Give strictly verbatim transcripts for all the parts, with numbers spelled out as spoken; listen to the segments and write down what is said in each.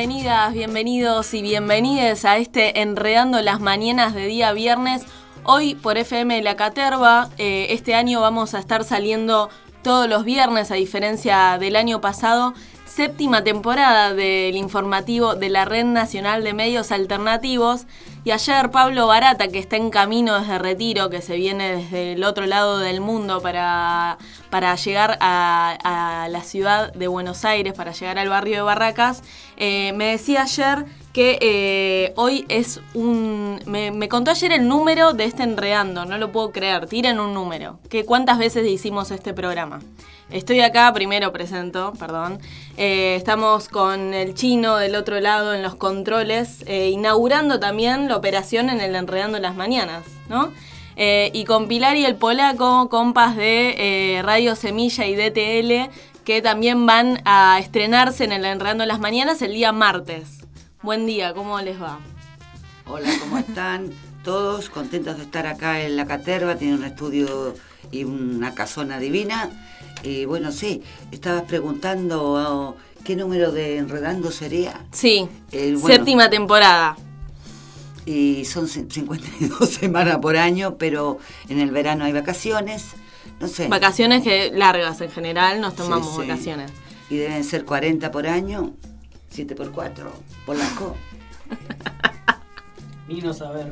Bienvenidas, bienvenidos y bienvenides a este Enredando las Mañanas de día viernes. Hoy por F M La Caterva. Eh, este año vamos a estar saliendo todos los viernes, a diferencia del año pasado. Séptima temporada del informativo de la Red Nacional de Medios Alternativos. Y ayer Pablo Barata, que está en camino desde Retiro, que se viene desde el otro lado del mundo para, para llegar a, a la ciudad de Buenos Aires, para llegar al barrio de Barracas, eh, me decía ayer que eh, hoy es un... Me, me contó ayer el número de este Enredando, no lo puedo creer, tiren un número. Que ¿Cuántas veces hicimos este programa? Estoy acá, primero presento, perdón. Eh, estamos con el Chino del otro lado en los controles, eh, inaugurando también la operación en el Enredando las Mañanas, ¿no? Eh, y con Pilar y el Polaco, compas de eh, Radio Semilla y D T L, que también van a estrenarse en el Enredando las Mañanas el día martes. Buen día, ¿cómo les va? Hola, ¿cómo están? Todos contentos de estar acá en La Caterva, tiene un estudio y una casona divina. Y bueno, sí, estabas preguntando oh, qué número de Enredando sería. Sí, El, bueno, séptima temporada. Y son cincuenta y dos semanas por año, pero en el verano hay vacaciones, no sé. Vacaciones que largas en general, nos tomamos sí, sí. vacaciones. Y deben ser cuarenta por año, siete por cuatro, polaco. Vino a saber.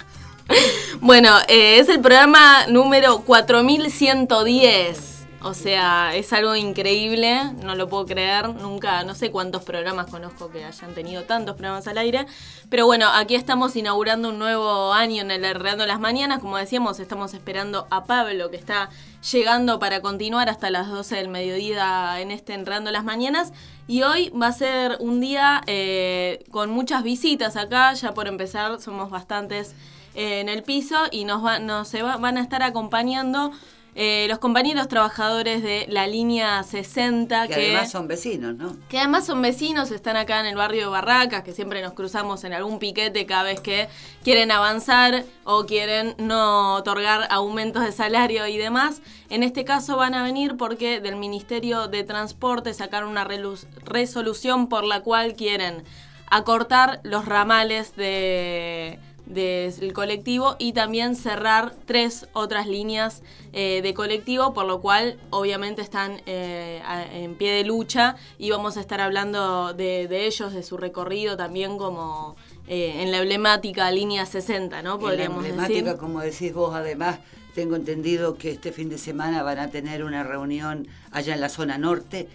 Bueno, eh, es el programa número cuatro mil ciento diez. O sea, es algo increíble, no lo puedo creer, nunca, no sé cuántos programas conozco que hayan tenido tantos programas al aire, pero bueno, aquí estamos inaugurando un nuevo año en el Enredando las Mañanas, como decíamos, estamos esperando a Pablo, que está llegando para continuar hasta las doce del mediodía en este Enredando las Mañanas, y hoy va a ser un día eh, con muchas visitas acá, ya por empezar, somos bastantes eh, en el piso, y nos, va, nos se va, van a estar acompañando Eh, los compañeros trabajadores de la línea sesenta, que, que además son vecinos, ¿no? Que además son vecinos, están acá en el barrio de Barracas, que siempre nos cruzamos en algún piquete cada vez que quieren avanzar o quieren no otorgar aumentos de salario y demás. En este caso van a venir porque del Ministerio de Transporte sacaron una resolución por la cual quieren acortar los ramales de... del colectivo y también cerrar tres otras líneas eh, de colectivo, por lo cual obviamente están eh, a, en pie de lucha y vamos a estar hablando de, de ellos, de su recorrido también como eh, en la emblemática línea sesenta, ¿no? Podríamos en la emblemática, decir. Como decís vos, además tengo entendido que este fin de semana van a tener una reunión allá en la zona norte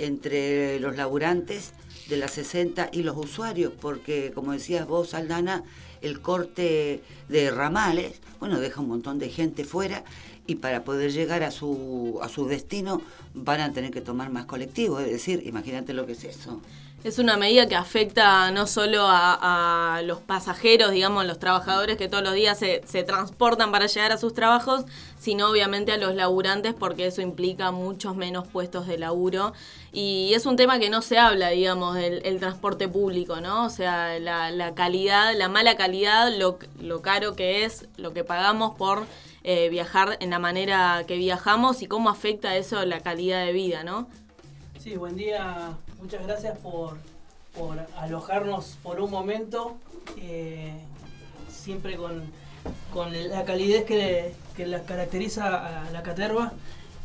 entre los laburantes de la sesenta y los usuarios, porque como decías vos, Aldana, el corte de ramales, bueno, deja un montón de gente fuera y para poder llegar a su a su destino van a tener que tomar más colectivos, es decir, imagínate lo que es eso. Es una medida que afecta no solo a, a los pasajeros, digamos, los trabajadores que todos los días se, se transportan para llegar a sus trabajos, sino obviamente a los laburantes, porque eso implica muchos menos puestos de laburo. Y es un tema que no se habla, digamos, del el transporte público, ¿no? O sea, la, la calidad, la mala calidad, lo, lo caro que es, lo que pagamos por eh, viajar en la manera que viajamos y cómo afecta eso la calidad de vida, ¿no? Sí, buen día. Muchas gracias por, por alojarnos por un momento, eh, siempre con, con la calidez que, que la caracteriza a La Caterva.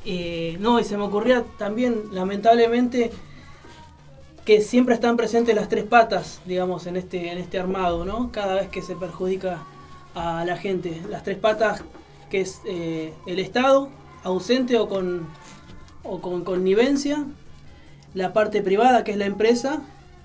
Eh, no, y se me ocurría también, lamentablemente, que siempre están presentes las tres patas, digamos, en este, en este armado, ¿no? Cada vez que se perjudica a la gente. Las tres patas, que es eh, el Estado, ausente o con, o con connivencia, la parte privada, que es la empresa,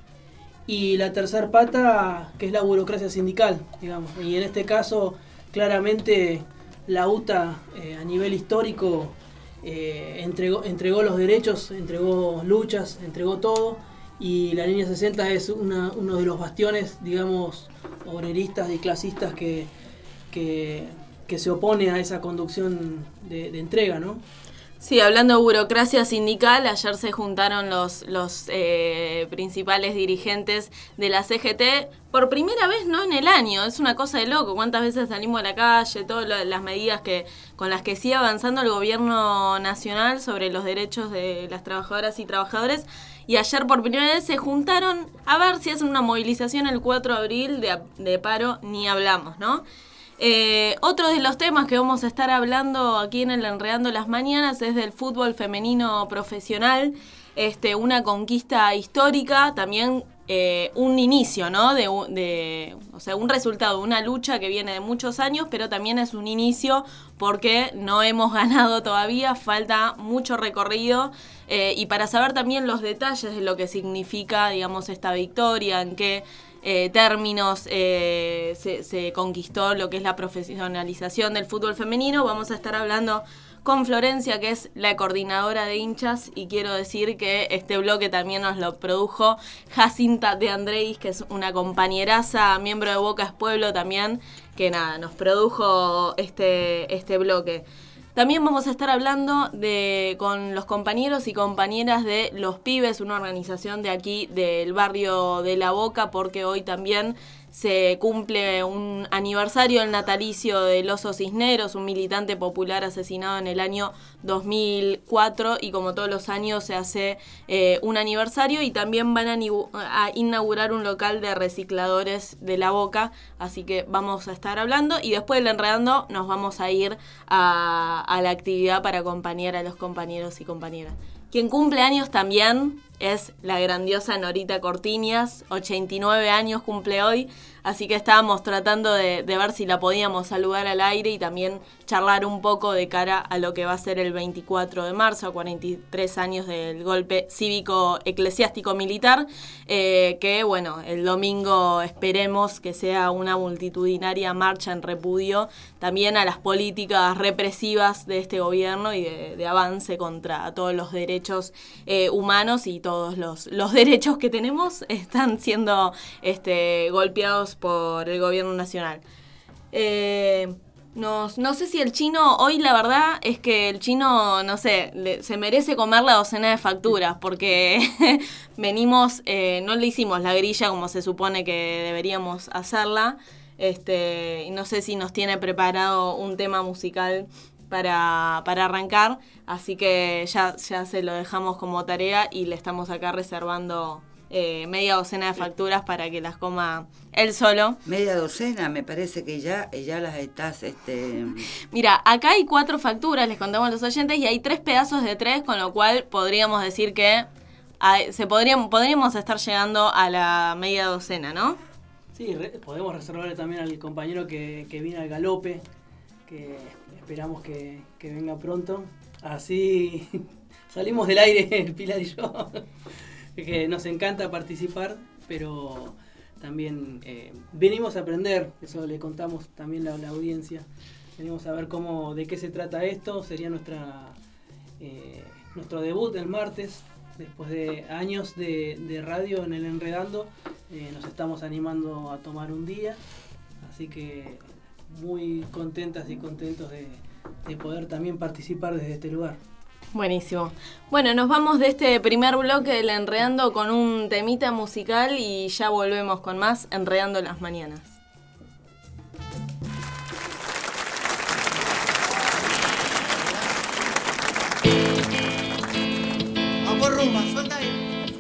y la tercer pata, que es la burocracia sindical, digamos. Y en este caso, claramente, la U T A, eh, a nivel histórico, eh, entregó, entregó los derechos, entregó luchas, entregó todo, y la línea sesenta es una, uno de los bastiones, digamos, obreristas y clasistas que, que, que se opone a esa conducción de, de entrega, ¿no? Sí, hablando de burocracia sindical, ayer se juntaron los, los eh, principales dirigentes de la C G T por primera vez, no en el año, es una cosa de loco. ¿Cuántas veces salimos a la calle? Todas las medidas que con las que sigue avanzando el gobierno nacional sobre los derechos de las trabajadoras y trabajadores. Y ayer por primera vez se juntaron a ver si hacen una movilización el cuatro de abril de, de paro, ni hablamos, ¿no? Eh, otro de los temas que vamos a estar hablando aquí en el Enredando las Mañanas es del fútbol femenino profesional, este, una conquista histórica, también eh, un inicio, ¿no? De, de, o sea, un resultado, una lucha que viene de muchos años, pero también es un inicio porque no hemos ganado todavía, falta mucho recorrido. Eh, y para saber también los detalles de lo que significa, digamos, esta victoria, en qué Eh, términos eh, se, se conquistó lo que es la profesionalización del fútbol femenino, vamos a estar hablando con Florencia, que es la coordinadora de hinchas, y quiero decir que este bloque también nos lo produjo Jacinta de Andreis, que es una compañeraza, miembro de Boca es Pueblo también, que nada, nos produjo este, este bloque. También vamos a estar hablando de con los compañeros y compañeras de Los Pibes, una organización de aquí del barrio de La Boca, porque hoy también se cumple un aniversario del natalicio del Oso Cisneros, un militante popular asesinado en el año dos mil cuatro, y como todos los años se hace eh, un aniversario, y también van a, a inaugurar un local de recicladores de La Boca, así que vamos a estar hablando, y después del Enredando nos vamos a ir a, a la actividad para acompañar a los compañeros y compañeras. Quien cumple años también es la grandiosa Norita Cortiñas, ochenta y nueve años cumple hoy, así que estábamos tratando de, de ver si la podíamos saludar al aire y también charlar un poco de cara a lo que va a ser el veinticuatro de marzo, a cuarenta y tres años del golpe cívico-eclesiástico militar, eh, que bueno, el domingo esperemos que sea una multitudinaria marcha en repudio también a las políticas represivas de este gobierno y de, de avance contra todos los derechos eh, humanos, y todos los, los derechos que tenemos están siendo este, golpeados por el gobierno nacional. Eh, no, no sé si el chino, hoy la verdad es que el chino, no sé, le, se merece comer la docena de facturas, porque venimos, eh, no le hicimos la grilla como se supone que deberíamos hacerla, este, y no sé si nos tiene preparado un tema musical para, para arrancar, así que ya, ya se lo dejamos como tarea y le estamos acá reservando eh, media docena de facturas para que las coma él solo. Media docena, me parece que ya, ya las estás... Este... Mira, acá hay cuatro facturas, les contamos a los oyentes, y hay tres pedazos de tres, con lo cual podríamos decir que hay, se podríamos, podríamos estar llegando a la media docena, ¿no? Sí, re, podemos reservarle también al compañero que, que viene al galope, que esperamos que, que venga pronto. Así salimos del aire, Pilar y yo, que nos encanta participar, pero también eh, venimos a aprender, eso le contamos también a la, la audiencia. Venimos a ver cómo, de qué se trata esto. Sería nuestra eh, nuestro debut el martes, después de años de, de radio en el Enredando. Eh, nos estamos animando a tomar un día, así que muy contentas y contentos de, de poder también participar desde este lugar. Buenísimo. Bueno, nos vamos de este primer bloque del Enredando con un temita musical y ya volvemos con más Enredando las Mañanas. Vamos, Ruma, suelta ahí.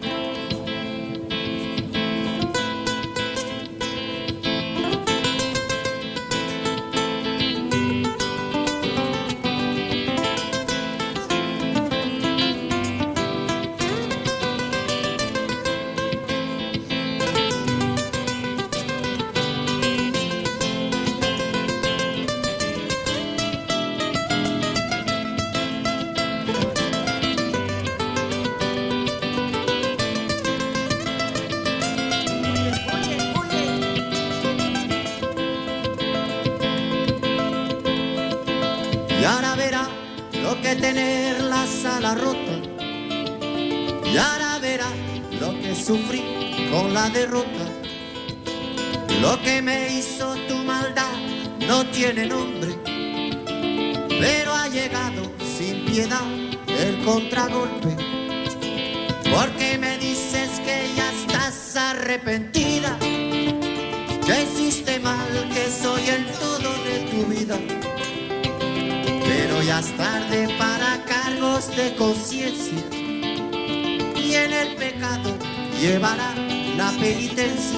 Y ahora verá lo que tener la sala rota. Y ahora verá lo que sufrí con la derrota. Lo que me hizo tu maldad no tiene nombre, pero ha llegado sin piedad el contragolpe. Porque me dices que ya estás arrepentida, que hiciste mal, que soy el todo de tu vida. Pero ya es tarde para cargos de conciencia, y en el pecado llevará la penitencia.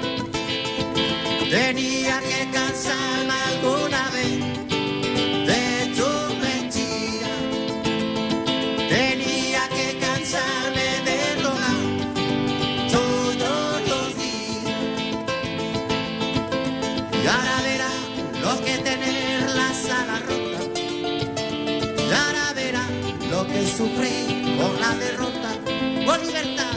Tenía que cansarme alguna vez de tu mentira, tenía que cansarme de rogar todos los días. Y ahora verá lo que tener la sala rota, y ahora verá lo que sufrí con la derrota. Por libertad.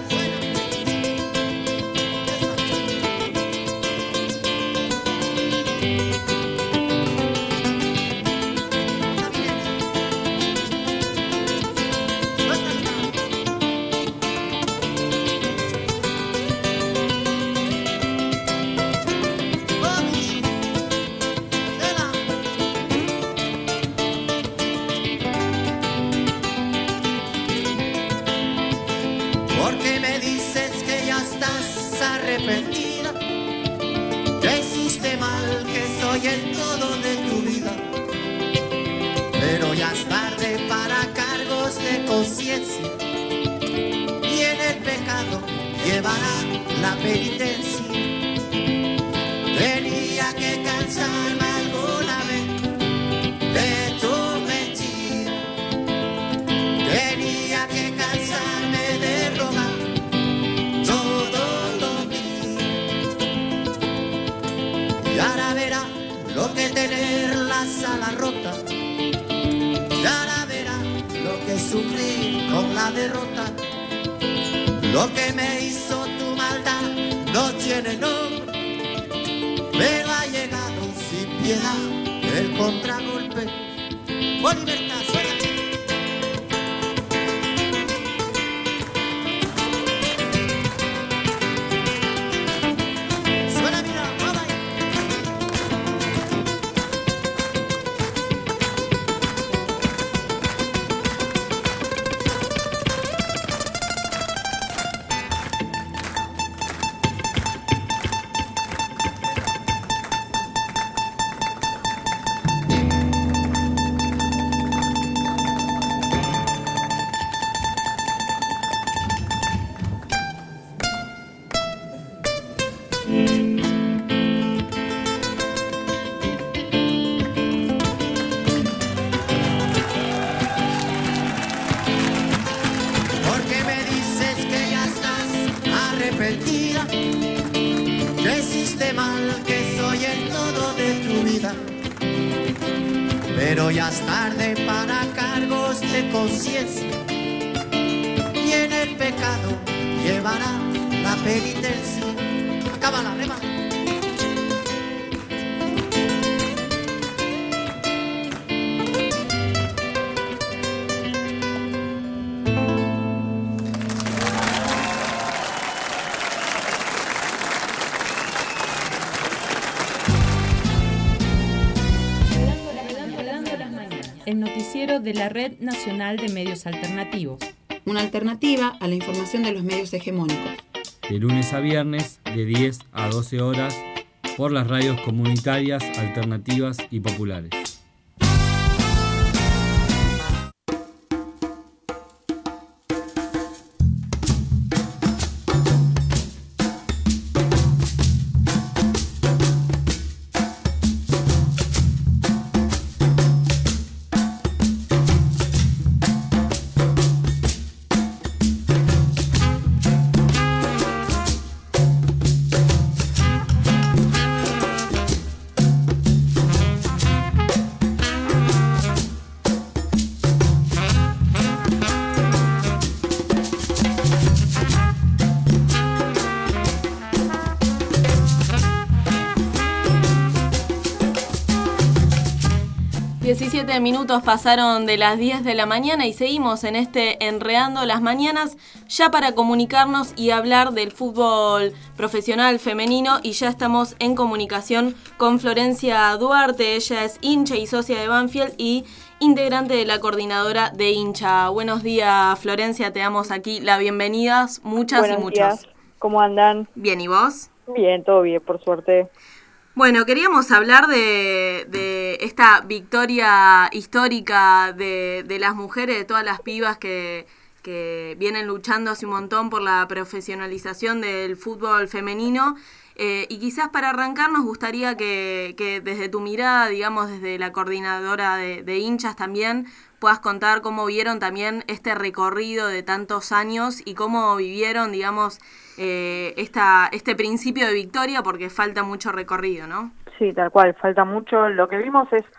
Porque me dices que ya estás arrepentida, que hiciste mal, que soy el todo de tu vida. Pero ya es tarde para cargos de conciencia, y en el pecado llevará la penitencia. Tenía que cansarme alguna vez de tu mentira, tenía que cansarme de rogar todos los días. Y ahora verá lo que tener la sala rota, y ahora verá lo que sufrí con la derrota. Lo que me hizo tu maldad no tiene nombre, pero ha llegado sin piedad el contragolpe. Por libertad, suena. Suena, mira, vamos ahí. Porque me dices que ya estás arrepentida, que hiciste mal, que soy el todo de tu vida. Pero ya es tarde para cargos de conciencia, y en el pecado llevará la penitencia. Acaba la rema. El noticiero de la Red Nacional de Medios Alternativos. Una alternativa a la información de los medios hegemónicos. De lunes a viernes, de diez a doce horas, por las radios comunitarias, alternativas y populares. diecisiete minutos pasaron de las diez de la mañana y seguimos en este Enredando las Mañanas ya para comunicarnos y hablar del fútbol profesional femenino, y ya estamos en comunicación con Florencia Duarte. Ella es hincha y socia de Banfield y integrante de la coordinadora de hincha. Buenos días, Florencia, te damos aquí la bienvenida. Muchas Buenos y muchos. días. ¿Cómo andan? Bien, ¿y vos? Bien, todo bien, por suerte. Bueno, queríamos hablar de, de esta victoria histórica de, de las mujeres, de todas las pibas que, que vienen luchando hace un montón por la profesionalización del fútbol femenino. Eh, y quizás para arrancar nos gustaría que, que desde tu mirada, digamos, desde la coordinadora de, de hinchas también, puedas contar cómo vieron también este recorrido de tantos años y cómo vivieron, digamos, eh, esta este principio de victoria, porque falta mucho recorrido, ¿no? Sí, tal cual, falta mucho. Lo que vimos es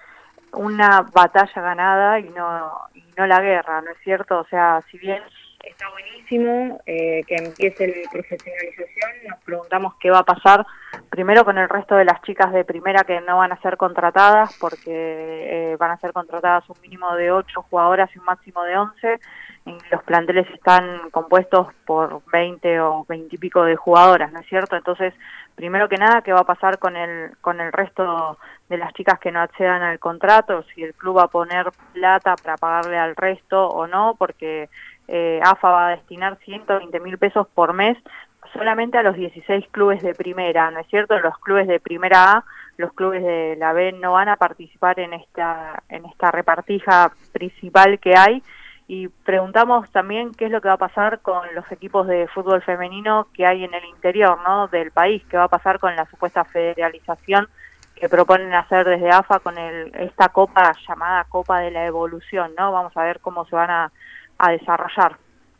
una batalla ganada y no, y no la guerra, ¿no es cierto? O sea, si bien está buenísimo eh, que empiece la profesionalización, nos preguntamos qué va a pasar primero con el resto de las chicas de primera que no van a ser contratadas, porque eh, van a ser contratadas un mínimo de ocho jugadoras y un máximo de once. Los planteles están compuestos por veinte o veinte y pico de jugadoras, ¿no es cierto? Entonces, primero que nada, ¿qué va a pasar con el con el resto de las chicas que no accedan al contrato? Si el club va a poner plata para pagarle al resto o no, porque eh, A F A va a destinar ciento veinte mil pesos por mes solamente a los dieciséis clubes de primera, ¿no es cierto? Los clubes de primera A, los clubes de la B no van a participar en esta en esta repartija principal que hay. Y preguntamos también qué es lo que va a pasar con los equipos de fútbol femenino que hay en el interior, ¿no?, del país, qué va a pasar con la supuesta federalización que proponen hacer desde A F A con el, esta copa llamada Copa de la Evolución, ¿no? Vamos a ver cómo se van a, a desarrollar.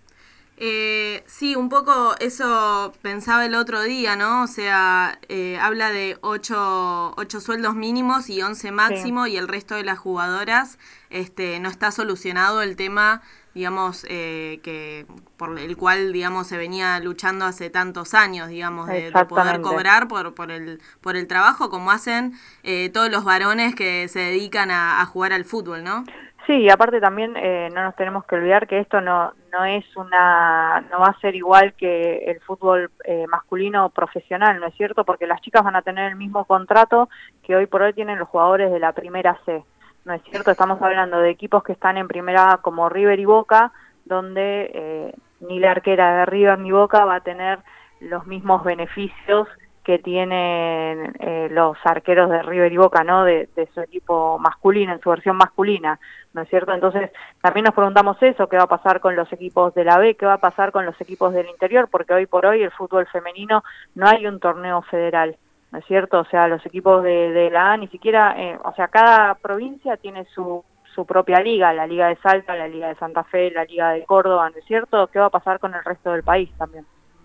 Eh, sí, un poco eso pensaba el otro día, ¿no? O sea, eh, habla de ocho, ocho sueldos mínimos y once máximo, sí, y el resto de las jugadoras, este, no está solucionado el tema, digamos, eh, que por el cual, digamos, se venía luchando hace tantos años, digamos, de, de poder cobrar por, por el, por el trabajo, como hacen eh, todos los varones que se dedican a, a jugar al fútbol, ¿no? Sí, y aparte también eh, no nos tenemos que olvidar que esto no no es una no va a ser igual que el fútbol eh, masculino profesional, ¿no es cierto? Porque las chicas van a tener el mismo contrato que hoy por hoy tienen los jugadores de la primera C, ¿no es cierto? Estamos hablando de equipos que están en primera A como River y Boca, donde eh, ni la arquera de River ni Boca va a tener los mismos beneficios que tienen eh, los arqueros de River y Boca, ¿no? De, de su equipo masculino, en su versión masculina, ¿no es cierto? Entonces, también nos preguntamos eso, qué va a pasar con los equipos de la B, qué va a pasar con los equipos del interior, porque hoy por hoy el fútbol femenino no hay un torneo federal, ¿no es cierto? O sea, los equipos de, de la A ni siquiera, eh, o sea, cada provincia tiene su su propia liga, la Liga de Salta, la Liga de Santa Fe, la Liga de Córdoba, ¿no es cierto? ¿Qué va a pasar con el resto del país también?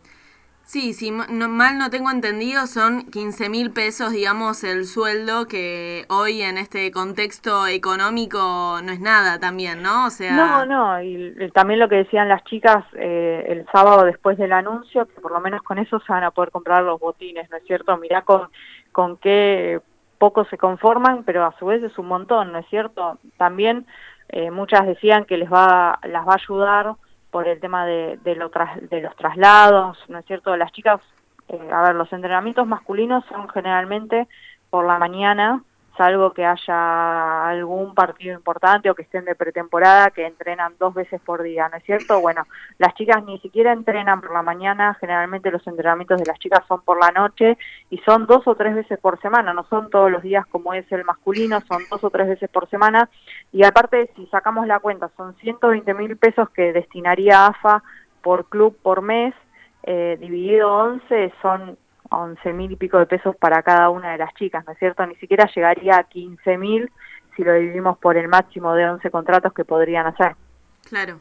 Sí, si no, mal no tengo entendido, son quince mil pesos, digamos, el sueldo, que hoy en este contexto económico no es nada también, ¿no? O sea... No, no, y, y también lo que decían las chicas eh, el sábado después del anuncio, que por lo menos con eso se van a poder comprar los botines, ¿no es cierto? Mirá con, con qué pocos se conforman, pero a su vez es un montón, ¿no es cierto? También eh, muchas decían que les va las va a ayudar por el tema de, de, lo tras, de los traslados, ¿no es cierto? Las chicas, eh, a ver, los entrenamientos masculinos son generalmente por la mañana, salvo que haya algún partido importante o que estén de pretemporada, que entrenan dos veces por día, ¿no es cierto? Bueno, las chicas ni siquiera entrenan por la mañana, generalmente los entrenamientos de las chicas son por la noche y son dos o tres veces por semana, no son todos los días como es el masculino, son dos o tres veces por semana, y aparte, si sacamos la cuenta, son ciento veinte mil pesos que destinaría A F A por club por mes, eh, dividido once, son once mil y pico de pesos para cada una de las chicas, ¿no es cierto? Ni siquiera llegaría a quince mil si lo dividimos por el máximo de once contratos que podrían hacer. Claro.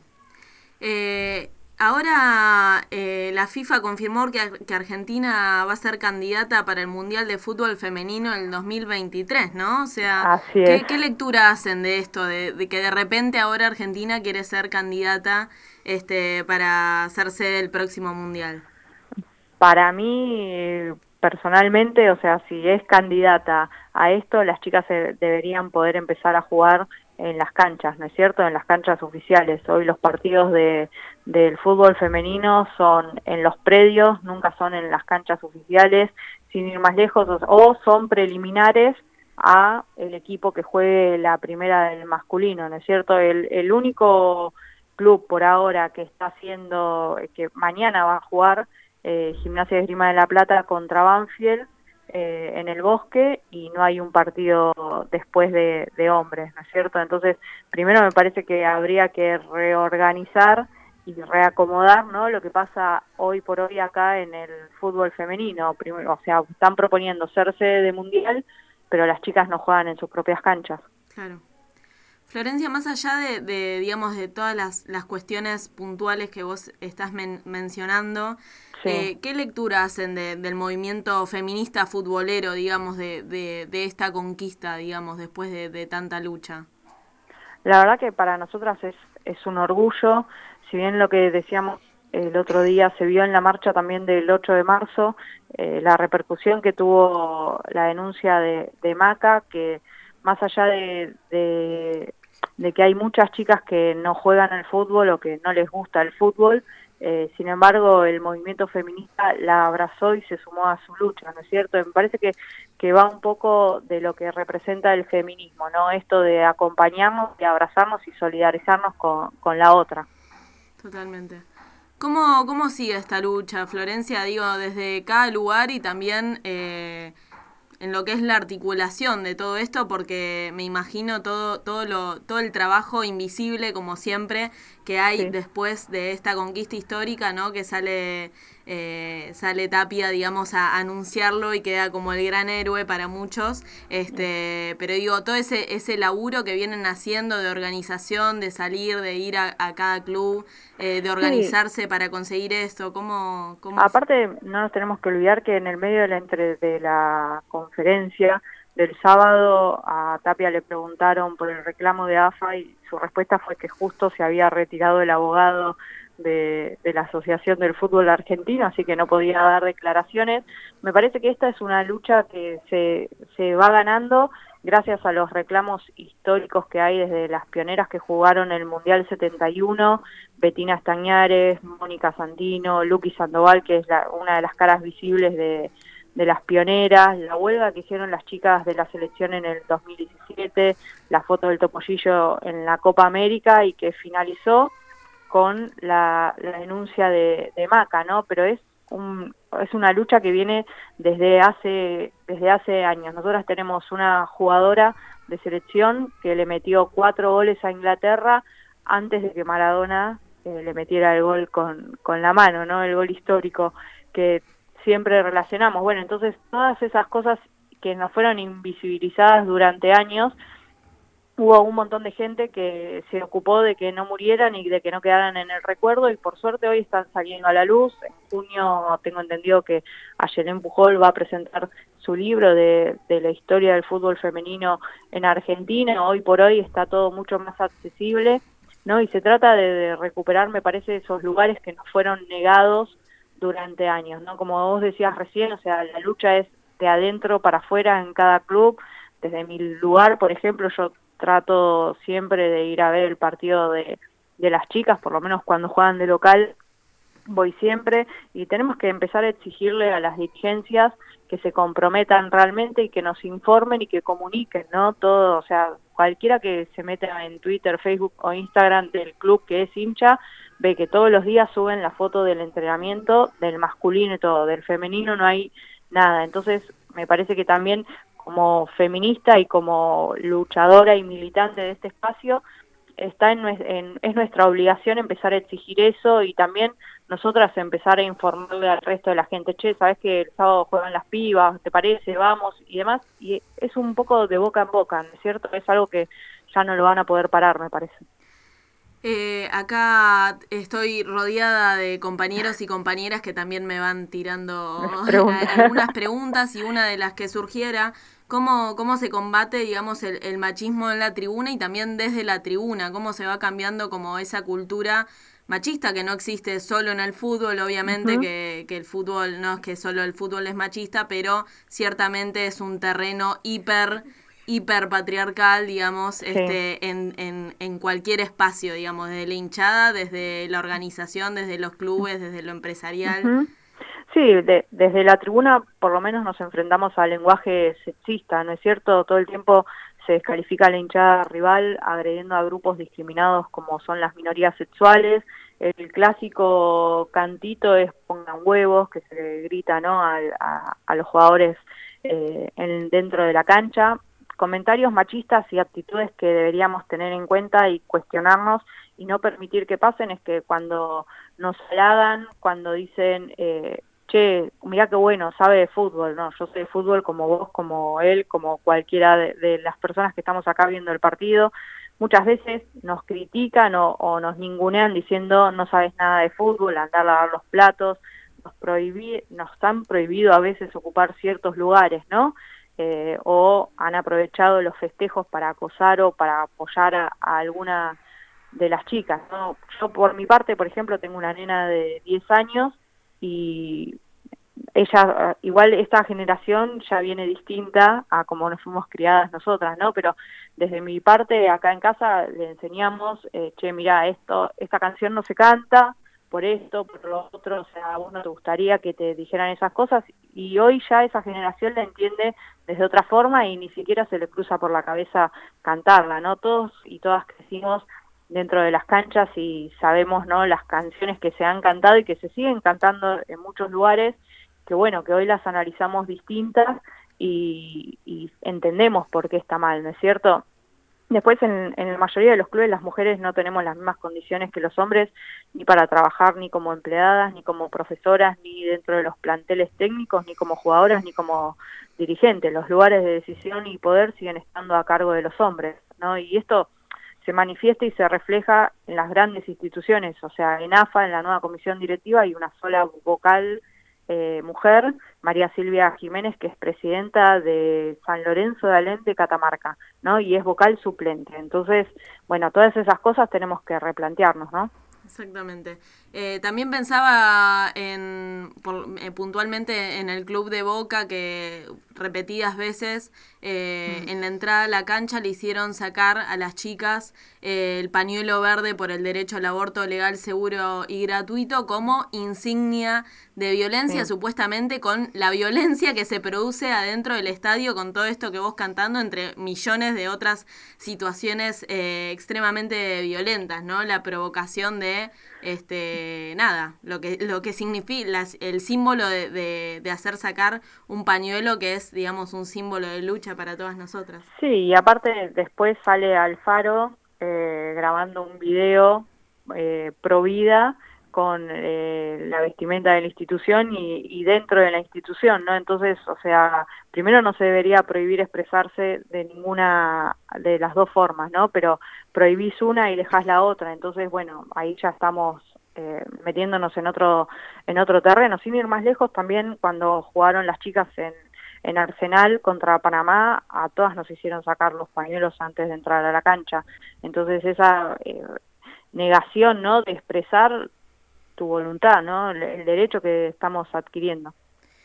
Eh, ahora eh, la FIFA confirmó que, que Argentina va a ser candidata para el Mundial de Fútbol Femenino el dos mil veintitrés, ¿no? O sea, Así ¿qué, es. ¿qué lectura hacen de esto? De, de que de repente ahora Argentina quiere ser candidata este, para ser sede del próximo Mundial. Para mí, personalmente, o sea, si es candidata a esto, las chicas se, deberían poder empezar a jugar en las canchas, ¿no es cierto?, en las canchas oficiales. Hoy los partidos de del fútbol femenino son en los predios, nunca son en las canchas oficiales, sin ir más lejos, o, o son preliminares a el equipo que juegue la primera del masculino, ¿no es cierto? El, el único club por ahora que está haciendo, que mañana va a jugar eh, Gimnasia de Esgrima de la Plata contra Banfield, Eh, en el Bosque, y no hay un partido después de, de hombres, ¿no es cierto? Entonces, primero me parece que habría que reorganizar y reacomodar, ¿no?, lo que pasa hoy por hoy acá en el fútbol femenino. Primero, o sea, están proponiendo ser sede de mundial, pero las chicas no juegan en sus propias canchas. Claro. Florencia, más allá de, de digamos, de todas las, las cuestiones puntuales que vos estás men- mencionando, sí. eh, ¿qué lectura hacen de, del movimiento feminista futbolero, digamos, de, de, de esta conquista, digamos, después de, de tanta lucha? La verdad que para nosotras es, es un orgullo, si bien lo que decíamos el otro día se vio en la marcha también del ocho de marzo, eh, la repercusión que tuvo la denuncia de, de Maca, que más allá de, de, de que hay muchas chicas que no juegan al fútbol o que no les gusta el fútbol, eh, sin embargo el movimiento feminista la abrazó y se sumó a su lucha, ¿no es cierto? Me parece que, que va un poco de lo que representa el feminismo, ¿no? Esto de acompañarnos, de abrazarnos y solidarizarnos con, con la otra. Totalmente. ¿Cómo, cómo sigue esta lucha, Florencia? Digo, desde cada lugar y también eh, en lo que es la articulación de todo esto, porque me imagino todo todo lo todo el trabajo invisible, como siempre, que hay sí. después de esta conquista histórica, ¿no? Que sale eh, sale Tapia, digamos, a anunciarlo y queda como el gran héroe para muchos. Este, pero digo, todo ese ese laburo que vienen haciendo de organización, de salir, de ir a, a cada club, eh, de organizarse sí. para conseguir esto, ¿cómo, cómo Aparte, no nos tenemos que olvidar que en el medio de la entre de la conferencia del sábado a Tapia le preguntaron por el reclamo de A F A y su respuesta fue que justo se había retirado el abogado de, de la Asociación del Fútbol Argentino, así que no podía dar declaraciones. Me parece que esta es una lucha que se, se va ganando gracias a los reclamos históricos que hay desde las pioneras que jugaron el Mundial setenta y uno, Betina Estañares, Mónica Santino, Luqui Sandoval, que es la, una de las caras visibles de de las pioneras, la huelga que hicieron las chicas de la selección en el dos mil diecisiete, la foto del Topollillo en la Copa América y que finalizó con la, la denuncia de, de Maca, ¿no? Pero es un es una lucha que viene desde hace desde hace años. Nosotras tenemos una jugadora de selección que le metió cuatro goles a Inglaterra antes de que Maradona eh, le metiera el gol con, con la mano, ¿no? El gol histórico que siempre relacionamos. Bueno, entonces todas esas cosas que nos fueron invisibilizadas durante años, hubo un montón de gente que se ocupó de que no murieran y de que no quedaran en el recuerdo y por suerte hoy están saliendo a la luz. En junio tengo entendido que Ayelén Pujol va a presentar su libro de, de la historia del fútbol femenino en Argentina. Hoy por hoy está todo mucho más accesible, ¿no? Y se trata de, de recuperar, me parece, esos lugares que nos fueron negados durante años, ¿no? Como vos decías recién, o sea, la lucha es de adentro para afuera en cada club. Desde mi lugar, por ejemplo, yo trato siempre de ir a ver el partido de, de las chicas, por lo menos cuando juegan de local, voy siempre, y tenemos que empezar a exigirle a las dirigencias que se comprometan realmente y que nos informen y que comuniquen, ¿no? Todo, o sea, cualquiera que se meta en Twitter, Facebook o Instagram del club que es hincha, ve que todos los días suben la foto del entrenamiento, del masculino y todo, del femenino no hay nada. Entonces, me parece que también como feminista y como luchadora y militante de este espacio, está en, en es nuestra obligación empezar a exigir eso y también nosotras empezar a informarle al resto de la gente, che, sabes que el sábado juegan las pibas, ¿te parece? Vamos, y demás, y es un poco de boca en boca, ¿no es cierto? Es algo que ya no lo van a poder parar, me parece. Eh, acá estoy rodeada de compañeros y compañeras que también me van tirando preguntas. algunas preguntas y una de las que surgiera, ¿cómo, cómo se combate, digamos, el, el machismo en la tribuna y también desde la tribuna? ¿Cómo se va cambiando como esa cultura machista, que no existe solo en el fútbol, obviamente, Uh-huh. que, que el fútbol no es que solo el fútbol es machista, pero ciertamente es un terreno hiper hiper patriarcal, digamos, Sí. este en, en, en cualquier espacio, digamos, desde la hinchada, desde la organización, desde los clubes, desde lo empresarial. Uh-huh. Sí, de, desde la tribuna por lo menos nos enfrentamos al lenguaje sexista, ¿no es cierto? Todo el tiempo se descalifica a la hinchada rival agrediendo a grupos discriminados como son las minorías sexuales. El clásico cantito es pongan huevos, que se le grita, ¿no?, a, a, a los jugadores eh, en, dentro de la cancha. Comentarios machistas y actitudes que deberíamos tener en cuenta y cuestionarnos y no permitir que pasen es que cuando nos halagan, cuando dicen, eh, che, mirá qué bueno, sabe de fútbol, no, yo sé de fútbol como vos, como él, como cualquiera de, de las personas que estamos acá viendo el partido. Muchas veces nos critican o, o nos ningunean diciendo no sabes nada de fútbol, andar a lavar los platos, nos, prohibí, nos han prohibido a veces ocupar ciertos lugares, ¿no? Eh, o han aprovechado los festejos para acosar o para apoyar a, a alguna de las chicas, ¿no? Yo por mi parte, por ejemplo, tengo una nena de diez años y ella, igual esta generación ya viene distinta a como nos fuimos criadas nosotras, ¿no? Pero desde mi parte, acá en casa, le enseñamos, eh, che, mirá, esto, esta canción no se canta, por esto, por lo otro, o sea, a vos no te gustaría que te dijeran esas cosas, y hoy ya esa generación la entiende desde otra forma y ni siquiera se le cruza por la cabeza cantarla, ¿no? Todos y todas crecimos dentro de las canchas y sabemos, ¿no?, las canciones que se han cantado y que se siguen cantando en muchos lugares, que bueno, que hoy las analizamos distintas y, y entendemos por qué está mal, ¿no es cierto? Después, en, en la mayoría de los clubes, las mujeres no tenemos las mismas condiciones que los hombres, ni para trabajar, ni como empleadas, ni como profesoras, ni dentro de los planteles técnicos, ni como jugadoras, ni como dirigentes. Los lugares de decisión y poder siguen estando a cargo de los hombres, ¿no? Y esto se manifiesta y se refleja en las grandes instituciones, o sea, en A F A, en la nueva comisión directiva, hay una sola vocal eh, mujer, María Silvia Jiménez, que es presidenta de San Lorenzo de Alén Catamarca, ¿no? Y es vocal suplente. Entonces, bueno, todas esas cosas tenemos que replantearnos, ¿no? Exactamente. Eh, también pensaba en por, eh, puntualmente en el club de Boca, que repetidas veces eh, mm. en la entrada a la cancha le hicieron sacar a las chicas eh, el pañuelo verde por el derecho al aborto legal, seguro y gratuito como insignia de violencia, sí. Supuestamente con la violencia que se produce adentro del estadio con todo esto que vos cantando, entre millones de otras situaciones eh, extremadamente violentas, ¿no? La provocación de este nada, lo que lo que significa las, el símbolo de, de, de hacer sacar un pañuelo que es, digamos, un símbolo de lucha para todas nosotras. Sí, y aparte después sale Alfaro eh, grabando un video eh, pro vida con eh, la vestimenta de la institución y, y dentro de la institución, ¿no? Entonces, o sea, primero no se debería prohibir expresarse de ninguna de las dos formas, ¿no? Pero prohibís una y dejás la otra, entonces, bueno, ahí ya estamos eh, metiéndonos en otro en otro terreno. Sin ir más lejos, también cuando jugaron las chicas en, en Arsenal contra Panamá, a todas nos hicieron sacar los pañuelos antes de entrar a la cancha. Entonces, esa eh, negación, ¿no?, de expresar tu voluntad, ¿no?, el, el derecho que estamos adquiriendo.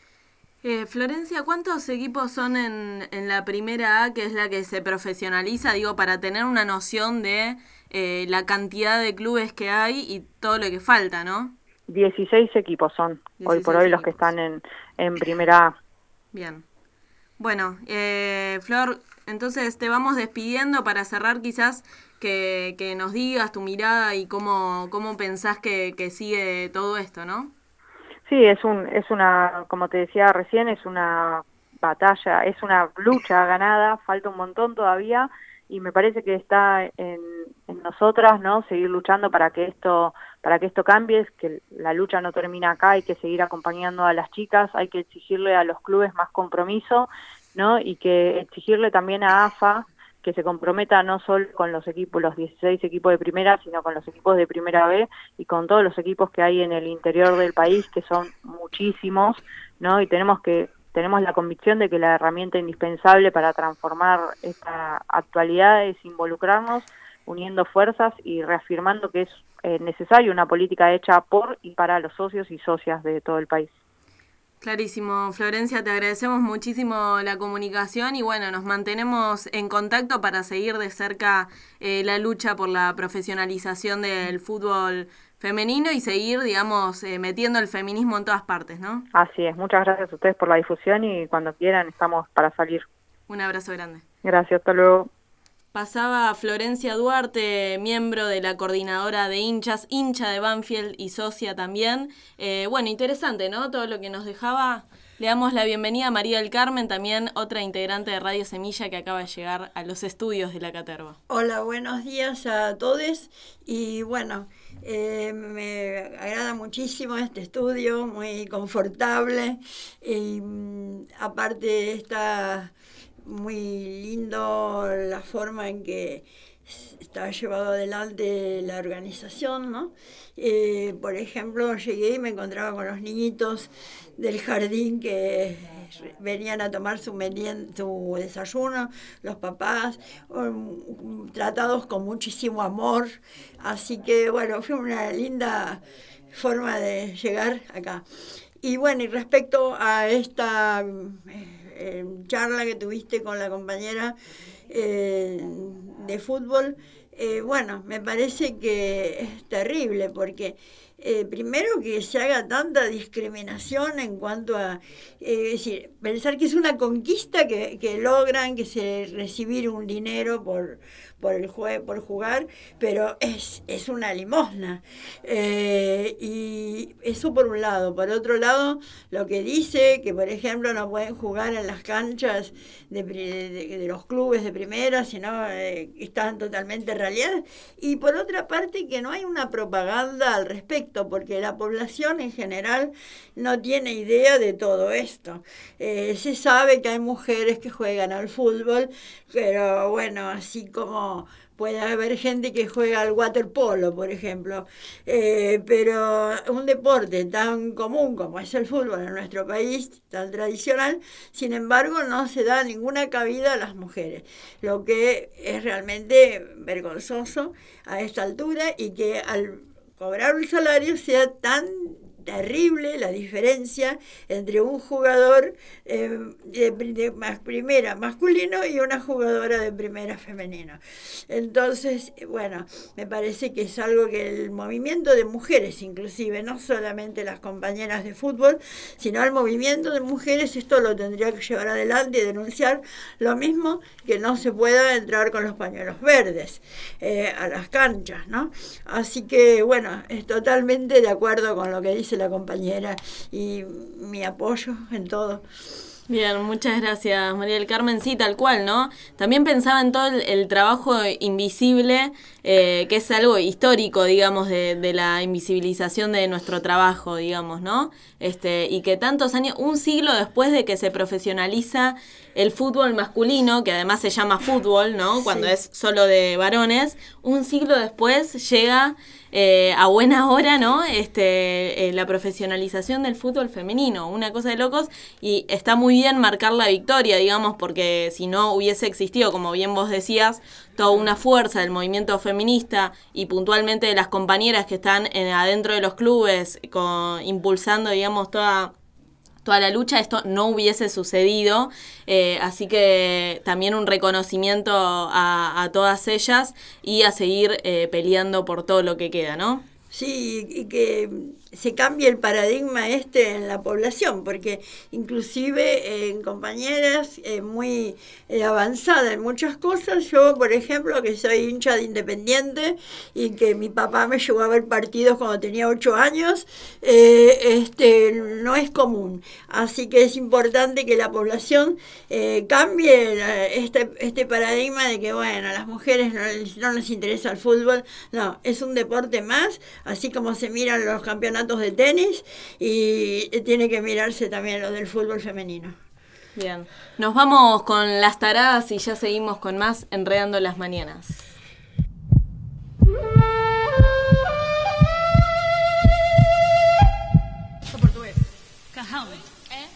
Eh, Florencia, ¿cuántos equipos son en, en la primera A, que es la que se profesionaliza, digo, para tener una noción de eh, la cantidad de clubes que hay y todo lo que falta, ¿no? dieciséis equipos son, hoy por hoy, equipos. Los que están en, en primera A. Bien. Bueno, eh, Flor, entonces te vamos despidiendo para cerrar, quizás que, que nos digas tu mirada y cómo, cómo pensás que, que sigue todo esto, ¿no? Sí, es un es una, como te decía recién, es una batalla, es una lucha ganada, falta un montón todavía y me parece que está en, en nosotras, ¿no?, seguir luchando para que esto para que esto cambie, que la lucha no termina acá, hay que seguir acompañando a las chicas, hay que exigirle a los clubes más compromiso, ¿no?, y que exigirle también a A F A que se comprometa no solo con los equipos, los dieciséis equipos de primera, sino con los equipos de primera B y con todos los equipos que hay en el interior del país, que son muchísimos, ¿no? Y tenemos que tenemos la convicción de que la herramienta indispensable para transformar esta actualidad es involucrarnos uniendo fuerzas y reafirmando que es eh, necesaria una política hecha por y para los socios y socias de todo el país. Clarísimo, Florencia, te agradecemos muchísimo la comunicación y bueno, nos mantenemos en contacto para seguir de cerca eh, la lucha por la profesionalización del fútbol femenino y seguir, digamos, eh, metiendo el feminismo en todas partes, ¿no? Así es, muchas gracias a ustedes por la difusión y cuando quieran estamos para salir. Un abrazo grande. Gracias, hasta luego. Pasaba Florencia Duarte, miembro de la coordinadora de hinchas, hincha de Banfield y socia también. Eh, bueno, interesante, ¿no? Todo lo que nos dejaba. Le damos la bienvenida a María del Carmen, también otra integrante de Radio Semilla que acaba de llegar a los estudios de la Caterva. Hola, buenos días a todos y bueno, eh, me agrada muchísimo este estudio, muy confortable y aparte está muy lindo la forma en que está llevado adelante la organización, ¿no? Eh, por ejemplo, llegué y me encontraba con los niñitos del jardín que venían a tomar su, merien- su desayuno, los papás, um, tratados con muchísimo amor. Así que, bueno, fue una linda forma de llegar acá. Y bueno, y respecto a esta eh, charla que tuviste con la compañera eh, de fútbol, eh, bueno, me parece que es terrible porque eh, primero que se haga tanta discriminación en cuanto a, eh, es decir, pensar que es una conquista que, que logran, que se recibir un dinero por por el jue- por jugar, pero es, es una limosna. Eh, y eso por un lado. Por otro lado, lo que dice que, por ejemplo, no pueden jugar en las canchas de, de, de los clubes de primera, sino eh, están totalmente realizadas. Y por otra parte, que no hay una propaganda al respecto, porque la población en general no tiene idea de todo esto. Eh, se sabe que hay mujeres que juegan al fútbol, pero bueno, así como puede haber gente que juega al waterpolo, por ejemplo, eh, pero un deporte tan común como es el fútbol en nuestro país, tan tradicional, sin embargo no se da ninguna cabida a las mujeres, lo que es realmente vergonzoso a esta altura y que al cobrar un salario sea tan terrible la diferencia entre un jugador eh, de, de más primera masculino y una jugadora de primera femenino. Entonces, bueno, me parece que es algo que el movimiento de mujeres, inclusive, no solamente las compañeras de fútbol, sino el movimiento de mujeres, esto lo tendría que llevar adelante y denunciar, lo mismo que no se pueda entrar con los pañuelos verdes eh, a las canchas, ¿no? Así que, bueno, es totalmente de acuerdo con lo que dice la compañera y mi apoyo en todo. Bien, muchas gracias, María del Carmen. Sí, tal cual, ¿no? También pensaba en todo el, el trabajo invisible, eh, que es algo histórico, digamos, de, de la invisibilización de nuestro trabajo, digamos, ¿no? Este, y que tantos años, un siglo después de que se profesionaliza el fútbol masculino, que además se llama fútbol, ¿no? Cuando sí. Es solo de varones, un siglo después llega eh, a buena hora, ¿no? Este, eh, la profesionalización del fútbol femenino, una cosa de locos, y está muy bien marcar la victoria, digamos, porque si no hubiese existido, como bien vos decías, toda una fuerza del movimiento feminista y puntualmente de las compañeras que están en, adentro de los clubes con, impulsando, digamos, toda... toda la lucha, esto no hubiese sucedido, eh, así que también un reconocimiento a, a todas ellas y a seguir eh, peleando por todo lo que queda, ¿no? Sí, y que se cambie el paradigma este en la población, porque inclusive en compañeras eh, muy eh, avanzadas en muchas cosas, yo por ejemplo que soy hincha de Independiente y que mi papá me llevó a ver partidos cuando tenía ocho años, eh, este no es común, así que es importante que la población eh, cambie la, este, este paradigma de que bueno, a las mujeres no, no les interesa el fútbol, no, es un deporte más, así como se miran los campeonatos de tenis y tiene que mirarse también lo del fútbol femenino. Bien, nos vamos con las taradas y ya seguimos con más Enredando las Mañanas. Portugués. Cajón. ¿Eh?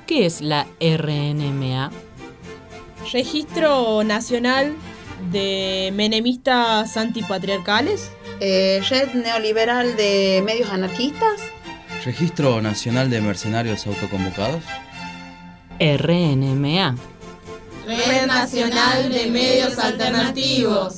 ¿Qué es la R N M A? Registro Nacional de Menemistas Antipatriarcales. Eh, Red Neoliberal de Medios Anarquistas. Registro Nacional de Mercenarios Autoconvocados. R N M A. Red Nacional de Medios Alternativos.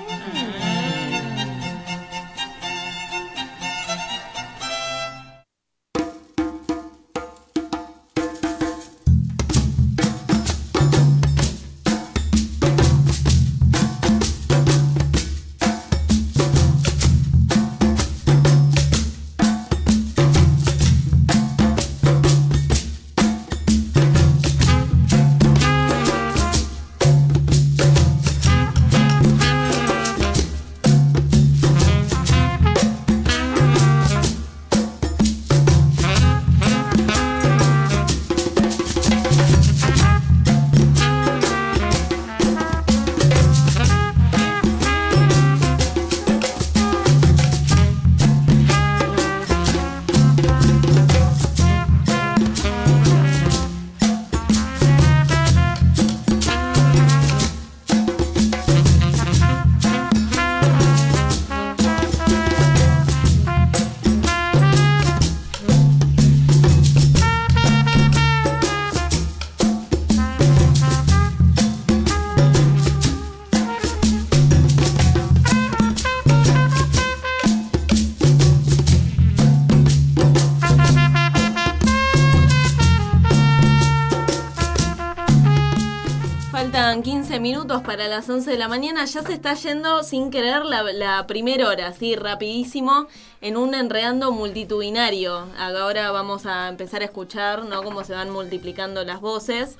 quince minutos para las once de la mañana. Ya se está yendo sin querer la, la primera hora, así rapidísimo, en un enredando multitudinario. Ahora vamos a empezar a escuchar, ¿no?, cómo se van multiplicando las voces.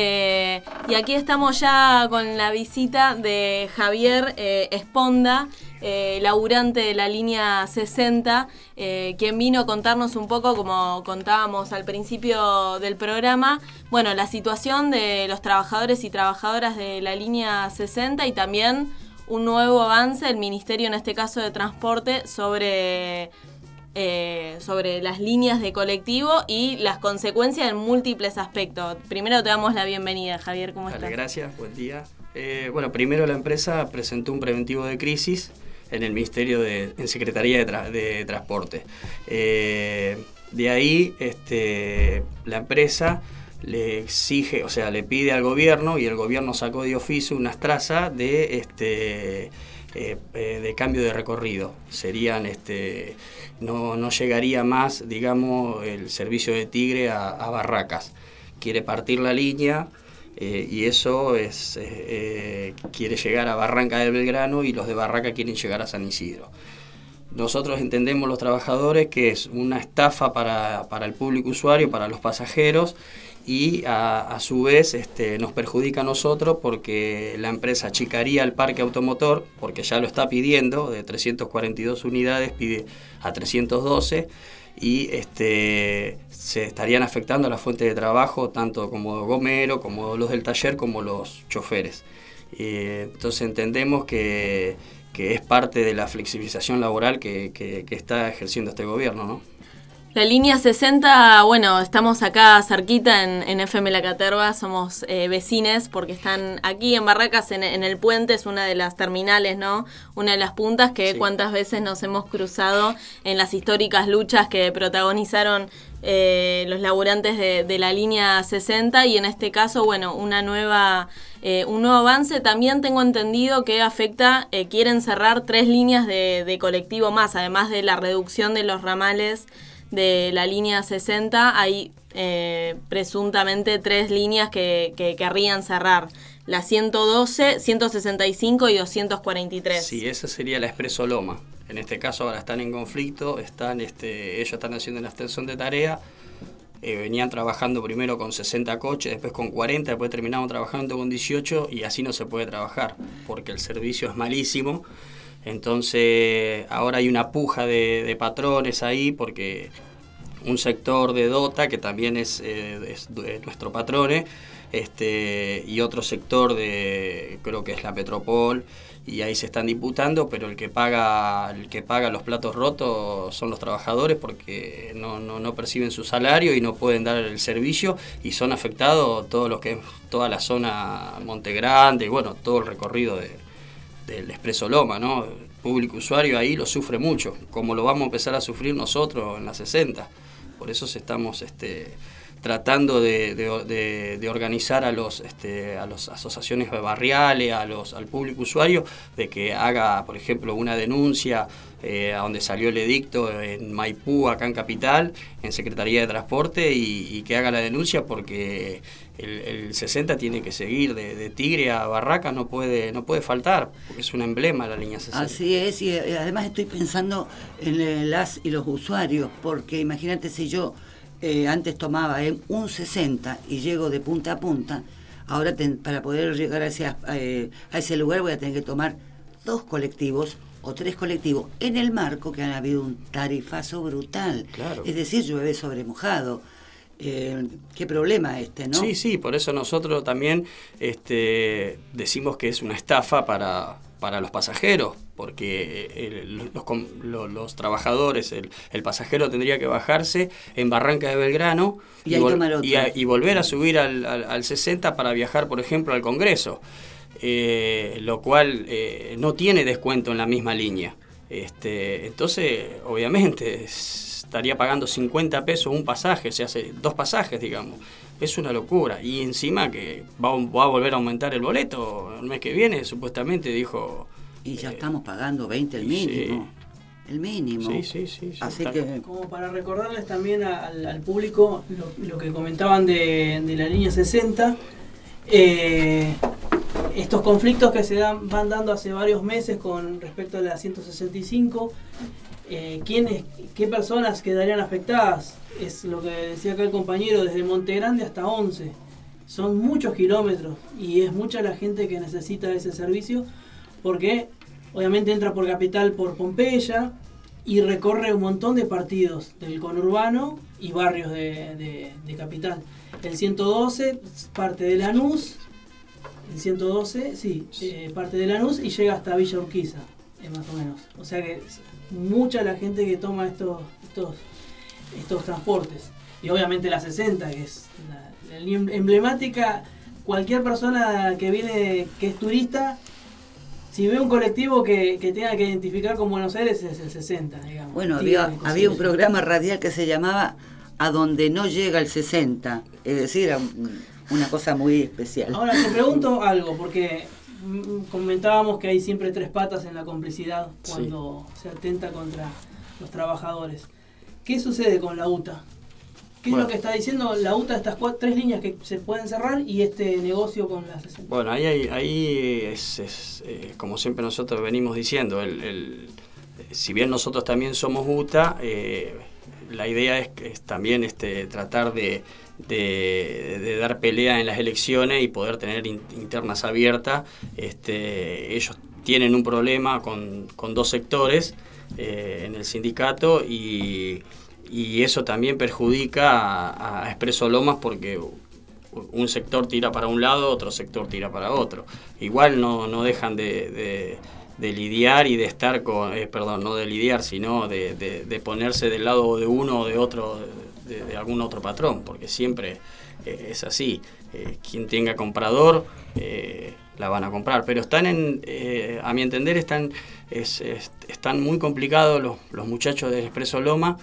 Eh, y aquí estamos ya con la visita de Javier eh, Esponda, eh, laburante de la línea sesenta, eh, quien vino a contarnos un poco, como contábamos al principio del programa, bueno, la situación de los trabajadores y trabajadoras de la línea sesenta y también un nuevo avance del Ministerio, en este caso de Transporte, sobre, eh, sobre las líneas de colectivo y las consecuencias en múltiples aspectos. Primero te damos la bienvenida, Javier, ¿cómo Dale, estás? Gracias, buen día. Eh, bueno, primero la empresa presentó un preventivo de crisis en el Ministerio de en Secretaría de, Tra- de Transporte. Eh, de ahí este, la empresa le exige, o sea, le pide al gobierno, y el gobierno sacó de oficio unas trazas de este eh, eh, de cambio de recorrido. Serían este no, no llegaría más, digamos, el servicio de Tigre a, a Barracas. Quiere partir la línea. Eh, y eso es eh, eh, quiere llegar a Barranca del Belgrano, y los de Barraca quieren llegar a San Isidro. Nosotros entendemos, los trabajadores, que es una estafa para, para el público usuario, para los pasajeros, y a, a su vez este, nos perjudica a nosotros, porque la empresa achicaría el parque automotor, porque ya lo está pidiendo, de trescientas cuarenta y dos unidades pide a trescientas doce, y este, se estarían afectando a la fuente de trabajo, tanto como gomero, como los del taller, como los choferes. Eh, entonces entendemos que, que es parte de la flexibilización laboral que, que, que está ejerciendo este gobierno, ¿no? La línea sesenta, bueno, estamos acá cerquita en, en F M La Caterva, somos eh, vecines, porque están aquí en Barracas, en, en el puente, es una de las terminales, ¿no? Una de las puntas que sí. Cuántas veces nos hemos cruzado en las históricas luchas que protagonizaron eh, los laburantes de, de la línea sesenta, y en este caso, bueno, una nueva, eh, un nuevo avance. También tengo entendido que afecta, eh, quieren cerrar tres líneas de, de colectivo más, además de la reducción de los ramales de la línea sesenta, hay eh, presuntamente tres líneas que, que querrían cerrar, la ciento doce, ciento sesenta y cinco y doscientos cuarenta y tres. Sí, esa sería la Expreso Loma. En este caso ahora están en conflicto, están, este, ellos están haciendo una extensión de tarea, eh, venían trabajando primero con sesenta coches, después con cuarenta, después terminaron trabajando con dieciocho, y así no se puede trabajar, porque el servicio es malísimo. Entonces ahora hay una puja de, de patrones ahí, porque un sector de Dota, que también es, eh, es de nuestro patrone, este, y otro sector de, creo que es la Petropol, y ahí se están disputando, pero el que paga el que paga los platos rotos son los trabajadores, porque no, no, no perciben su salario y no pueden dar el servicio, y son afectados todo lo que es toda la zona Monte Grande, y bueno, todo el recorrido de, del Expreso Loma, ¿no? El público usuario ahí lo sufre mucho, como lo vamos a empezar a sufrir nosotros en la sesenta. Por eso se estamos este, tratando de, de, de, de organizar a los este, a las asociaciones barriales, a los al público usuario, de que haga, por ejemplo, una denuncia eh, a donde salió el edicto en Maipú, acá en Capital, en Secretaría de Transporte, y, y que haga la denuncia, porque el, el sesenta tiene que seguir de, de Tigre a Barracas, no puede no puede faltar, porque es un emblema la línea sesenta. Así es, y además estoy pensando en las y los usuarios, porque imagínate si yo Eh, antes tomaba eh, un sesenta y llego de punta a punta, ahora ten, para poder llegar a ese, eh, a ese lugar voy a tener que tomar dos colectivos o tres colectivos, en el marco que ha habido un tarifazo brutal. Claro. Es decir, llueve sobre mojado. Eh, qué problema este, ¿no? Sí, sí, por eso nosotros también este, decimos que es una estafa para, para los pasajeros, porque el, los, los, los trabajadores, el, el pasajero tendría que bajarse en Barranca de Belgrano y, y, vol y, a, y volver a subir al, al, al sesenta para viajar, por ejemplo, al Congreso, eh, lo cual eh, no tiene descuento en la misma línea. Este, entonces, obviamente, estaría pagando cincuenta pesos un pasaje, se hace dos pasajes, digamos. Es una locura. Y encima que va, va a volver a aumentar el boleto el mes que viene, supuestamente, dijo... Y ya eh, estamos pagando veinte el mínimo. Sí. El mínimo. Sí, sí, sí. sí Así que... Como para recordarles también al, al público lo, lo que comentaban de, de la línea sesenta, eh, estos conflictos que se dan, van dando hace varios meses con respecto a la ciento sesenta y cinco, eh, ¿quiénes, qué personas quedarían afectadas? Es lo que decía acá el compañero, desde Monte Grande hasta Once. Son muchos kilómetros y es mucha la gente que necesita ese servicio, porque obviamente entra por Capital por Pompeya y recorre un montón de partidos del conurbano y barrios de, de, de Capital. El ciento doce parte de Lanús, el ciento doce, sí, eh, parte de Lanús y llega hasta Villa Urquiza, eh, más o menos. O sea que es mucha la gente que toma estos, estos, estos transportes. Y obviamente la sesenta, que es la, la emblemática. Cualquier persona que viene, que es turista, si ve un colectivo que, que tenga que identificar con Buenos Aires, es el sesenta, digamos. Bueno, había, había un programa radial que se llamaba A donde no llega el sesenta, es decir, era una cosa muy especial. Ahora te pregunto algo, porque comentábamos que hay siempre tres patas en la complicidad cuando sí. se atenta contra los trabajadores. ¿Qué sucede con la U T A? ¿Qué bueno. es lo que está diciendo la U T A, estas cuatro, tres líneas que se pueden cerrar y este negocio con la sesenta? Bueno, ahí, ahí, ahí es, es eh, como siempre nosotros venimos diciendo, el, el, si bien nosotros también somos U T A, eh, la idea es, es también este, tratar de, de, de dar pelea en las elecciones y poder tener in, internas abiertas. Este, ellos tienen un problema con, con dos sectores eh, en el sindicato y... y eso también perjudica a, a Expreso Lomas, porque un sector tira para un lado, otro sector tira para otro. Igual no, no dejan de, de, de lidiar y de estar con, eh, perdón, no de lidiar, sino de, de, de ponerse del lado de uno o de otro, de, de algún otro patrón, porque siempre eh, es así. Eh, quien tenga comprador, eh, la van a comprar. Pero están, en, eh, a mi entender, están, es, es, están muy complicados los, los muchachos del Expreso Loma,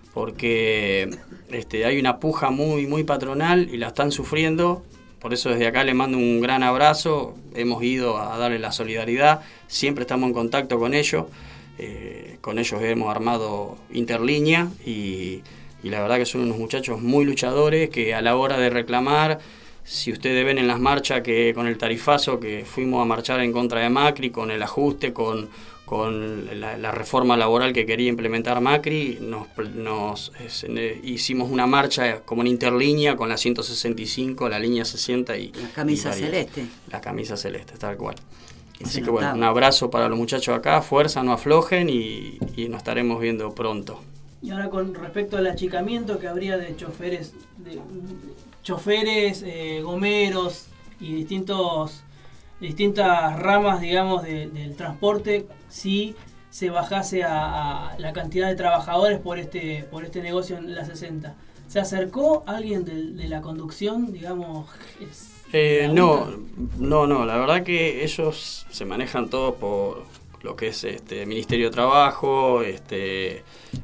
porque este, hay una puja muy, muy patronal y la están sufriendo. Por eso desde acá les mando un gran abrazo. Hemos ido a darle la solidaridad, siempre estamos en contacto con ellos. Eh, con ellos hemos armado interlínea y, y la verdad que son unos muchachos muy luchadores que a la hora de reclamar, si ustedes ven en las marchas que con el tarifazo que fuimos a marchar en contra de Macri, con el ajuste, con... con la, la reforma laboral que quería implementar Macri, nos, nos es, hicimos una marcha como en interlínea con la ciento sesenta y cinco, la línea sesenta y... La camisa y celeste. La camisa celeste, tal cual. Que Así que bueno, un abrazo para los muchachos acá, fuerza, no aflojen y, y nos estaremos viendo pronto. Y ahora con respecto al achicamiento que habría de choferes, de, choferes, eh, gomeros y distintos distintas ramas, digamos, de, del transporte, si se bajase a, a la cantidad de trabajadores por este por este negocio en la sesenta. ¿Se acercó alguien de, de la conducción, digamos? Es, eh, no, no, no, la verdad que ellos se manejan todos por lo que es este Ministerio de Trabajo, este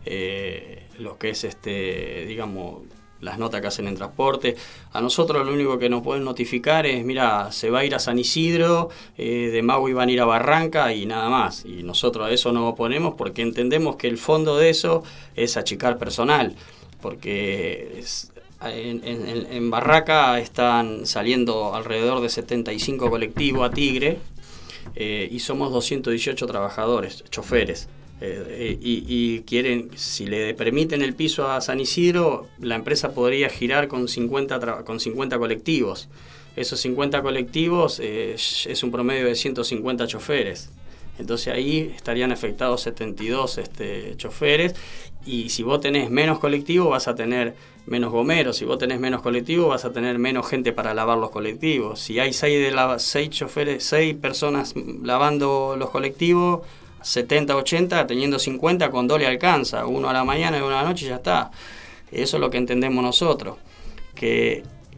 eh, lo que es este, digamos, las notas que hacen en transporte. A nosotros lo único que nos pueden notificar es, mira, se va a ir a San Isidro, eh, de Maui van a ir a Barranca y nada más. Y nosotros a eso nos oponemos porque entendemos que el fondo de eso es achicar personal. Porque es, en, en, en Barranca están saliendo alrededor de setenta y cinco colectivos a Tigre eh, y somos doscientos dieciocho trabajadores, choferes. Eh, y, y quieren, si le permiten el piso a San Isidro, la empresa podría girar con cincuenta, con cincuenta colectivos. Esos cincuenta colectivos eh, es un promedio de ciento cincuenta choferes. Entonces ahí estarían afectados setenta y dos este, choferes. Y si vos tenés menos colectivos vas a tener menos gomeros. Si vos tenés menos colectivos vas a tener menos gente para lavar los colectivos. Si hay seis, de la, seis choferes, seis personas lavando los colectivos, setenta, ochenta, teniendo cincuenta, con dos le alcanza, uno a la mañana y uno a la noche y ya está. Eso es lo que entendemos nosotros. Que,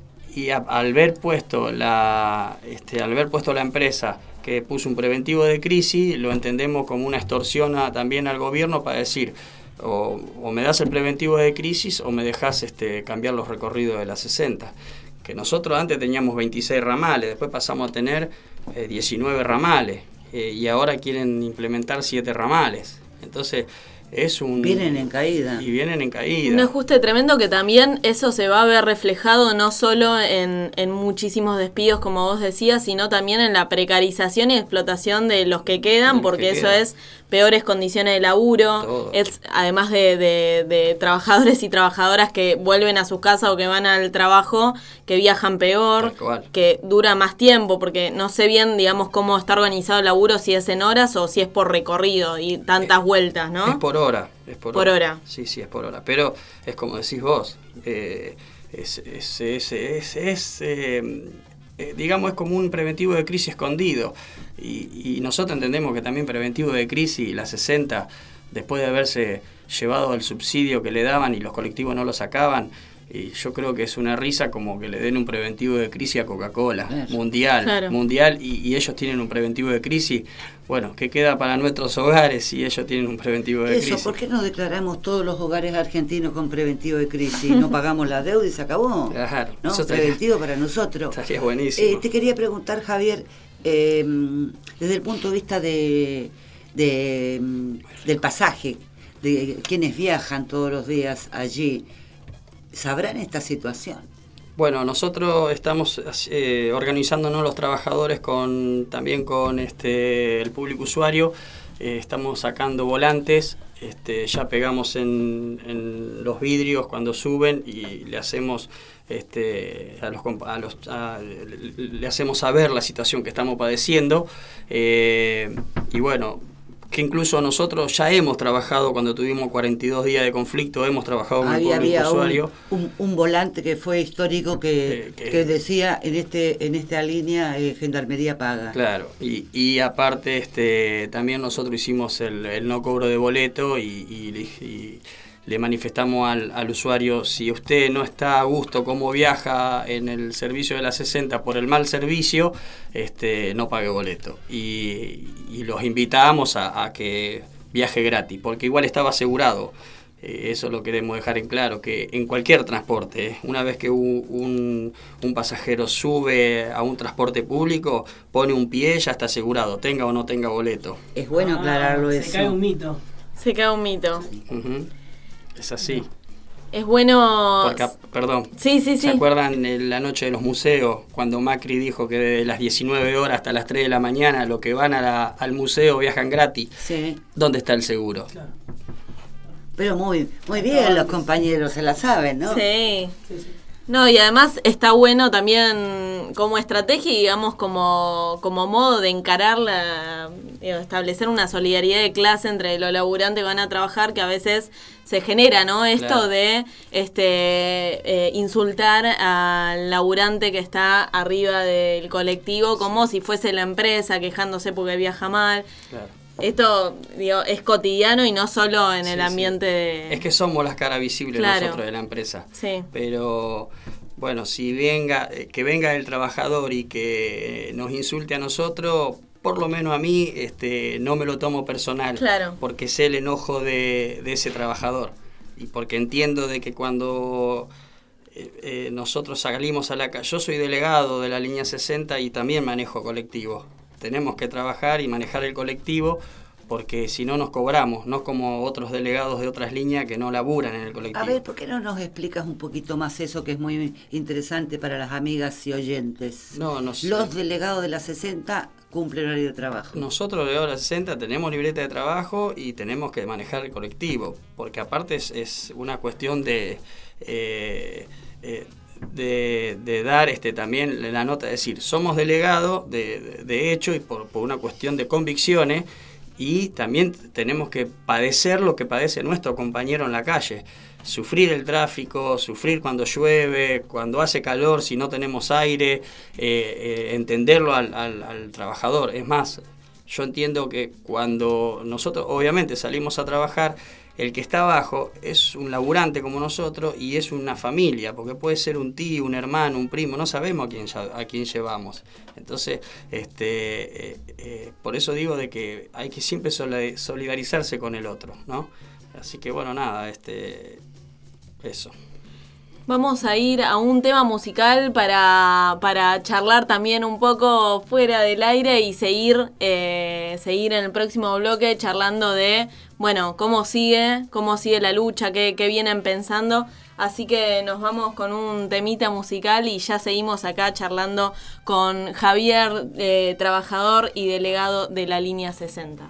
y a, al ver puesto la, este, al ver puesto la empresa que puso un preventivo de crisis, lo entendemos como una extorsión a, también al gobierno para decir, o, o me das el preventivo de crisis o me dejas este, cambiar los recorridos de la sesenta. Que nosotros antes teníamos veintiséis ramales, después pasamos a tener eh, diecinueve ramales. Eh, y ahora quieren implementar siete ramales. Entonces es un... Vienen en caída. Y vienen en caída. Un ajuste tremendo que también eso se va a ver reflejado no solo en, en muchísimos despidos, como vos decías, sino también en la precarización y explotación de los que quedan, porque que eso queda. Es peores condiciones de laburo, todo. Es además de, de, de trabajadores y trabajadoras que vuelven a su casa o que van al trabajo, que viajan peor, que dura más tiempo, porque no sé bien, digamos, cómo está organizado el laburo, si es en horas o si es por recorrido y tantas es, vueltas, ¿no? Es por hora. Es por, por hora. hora. Sí, sí, es por hora. Pero es como decís vos, eh, es, es, es, es, es eh, eh, digamos, es como un preventivo de crisis escondido. Y, y nosotros entendemos que también preventivo de crisis, la sesenta, después de haberse llevado el subsidio que le daban y los colectivos no lo sacaban, y yo creo que es una risa como que le den un preventivo de crisis a Coca-Cola, claro. mundial, claro. mundial y, y ellos tienen un preventivo de crisis. Bueno, ¿qué queda para nuestros hogares si ellos tienen un preventivo de Eso, crisis? ¿por qué no declaramos todos los hogares argentinos con preventivo de crisis? No pagamos la deuda y se acabó. Claro, ¿no? Eso preventivo estaría, para nosotros. Estaría buenísimo. Eh, te quería preguntar, Javier, eh, desde el punto de vista de, de del pasaje, de quienes viajan todos los días allí, ¿sabrán esta situación? Bueno, nosotros estamos eh, organizándonos los trabajadores con también con este el público usuario. Eh, estamos sacando volantes, este, ya pegamos en, en los vidrios cuando suben y le hacemos este, a los, a los a, le hacemos saber la situación que estamos padeciendo. Eh, y bueno, que incluso nosotros ya hemos trabajado cuando tuvimos cuarenta y dos días de conflicto, hemos trabajado con Ahí el público había usuario. Un, un, un volante que fue histórico que, eh, que, que decía en este en esta línea eh, Gendarmería paga. Claro, y, y aparte este también nosotros hicimos el, el no cobro de boleto y, y, y le manifestamos al, al usuario, si usted no está a gusto cómo viaja en el servicio de la sesenta por el mal servicio, este, no pague boleto. Y, y los invitamos a, a que viaje gratis, porque igual estaba asegurado. Eh, eso lo queremos dejar en claro, que en cualquier transporte, eh, una vez que un, un, un pasajero sube a un transporte público, pone un pie, ya está asegurado, tenga o no tenga boleto. Es bueno ah, aclararlo se eso. Se cae un mito. Se cae un mito. Uh-huh. Es así. Es bueno... Porque, perdón. Sí, sí, sí. ¿Se acuerdan de la noche de los museos? Cuando Macri dijo que de las diecinueve horas hasta las tres de la mañana los que van a la, al museo viajan gratis. Sí. ¿Dónde está el seguro? Pero muy muy bien, los compañeros se la saben, ¿no? Sí. sí, sí. No, y además está bueno también como estrategia y digamos como, como modo de encarar la, digo, establecer una solidaridad de clase entre los laburantes que van a trabajar, que a veces se genera, ¿no? Esto claro. de este eh, insultar al laburante que está arriba del colectivo como si fuese la empresa quejándose porque viaja mal. Claro. Esto digo, es cotidiano y no solo en sí, el ambiente sí. de... Es que somos las caras visibles claro. nosotros de la empresa. Sí. Pero, bueno, si venga que venga el trabajador y que nos insulte a nosotros, por lo menos a mí este, no me lo tomo personal. Claro. Porque sé el enojo de, de ese trabajador. Y porque entiendo de que cuando eh, eh, nosotros salimos a la calle... Yo soy delegado de la línea sesenta y también manejo colectivos. Tenemos que trabajar y manejar el colectivo porque si no nos cobramos, no como otros delegados de otras líneas que no laburan en el colectivo. A ver, ¿por qué no nos explicas un poquito más eso que es muy interesante para las amigas y oyentes? No, no sé. Los delegados de la sesenta cumplen horario de trabajo. Nosotros, los delegados de la sesenta, tenemos libreta de trabajo y tenemos que manejar el colectivo, porque aparte es, es una cuestión de... Eh, eh, De, de dar este también la nota, es decir, somos delegados de, de, de hecho y por, por una cuestión de convicciones y también tenemos que padecer lo que padece nuestro compañero en la calle, sufrir el tráfico, sufrir cuando llueve, cuando hace calor, si no tenemos aire, eh, eh, entenderlo al, al, al trabajador. Es más, yo entiendo que cuando nosotros obviamente salimos a trabajar, el que está abajo es un laburante como nosotros y es una familia, porque puede ser un tío, un hermano, un primo, no sabemos a quién, a quién llevamos. Entonces, este, eh, eh, por eso digo de que hay que siempre solidarizarse con el otro, ¿no? Así que bueno, nada, este, eso. Vamos a ir a un tema musical para, para charlar también un poco fuera del aire y seguir, eh, seguir en el próximo bloque charlando de, bueno, cómo sigue, cómo sigue la lucha, qué, qué vienen pensando. Así que nos vamos con un temita musical y ya seguimos acá charlando con Javier, eh, trabajador y delegado de la línea sesenta.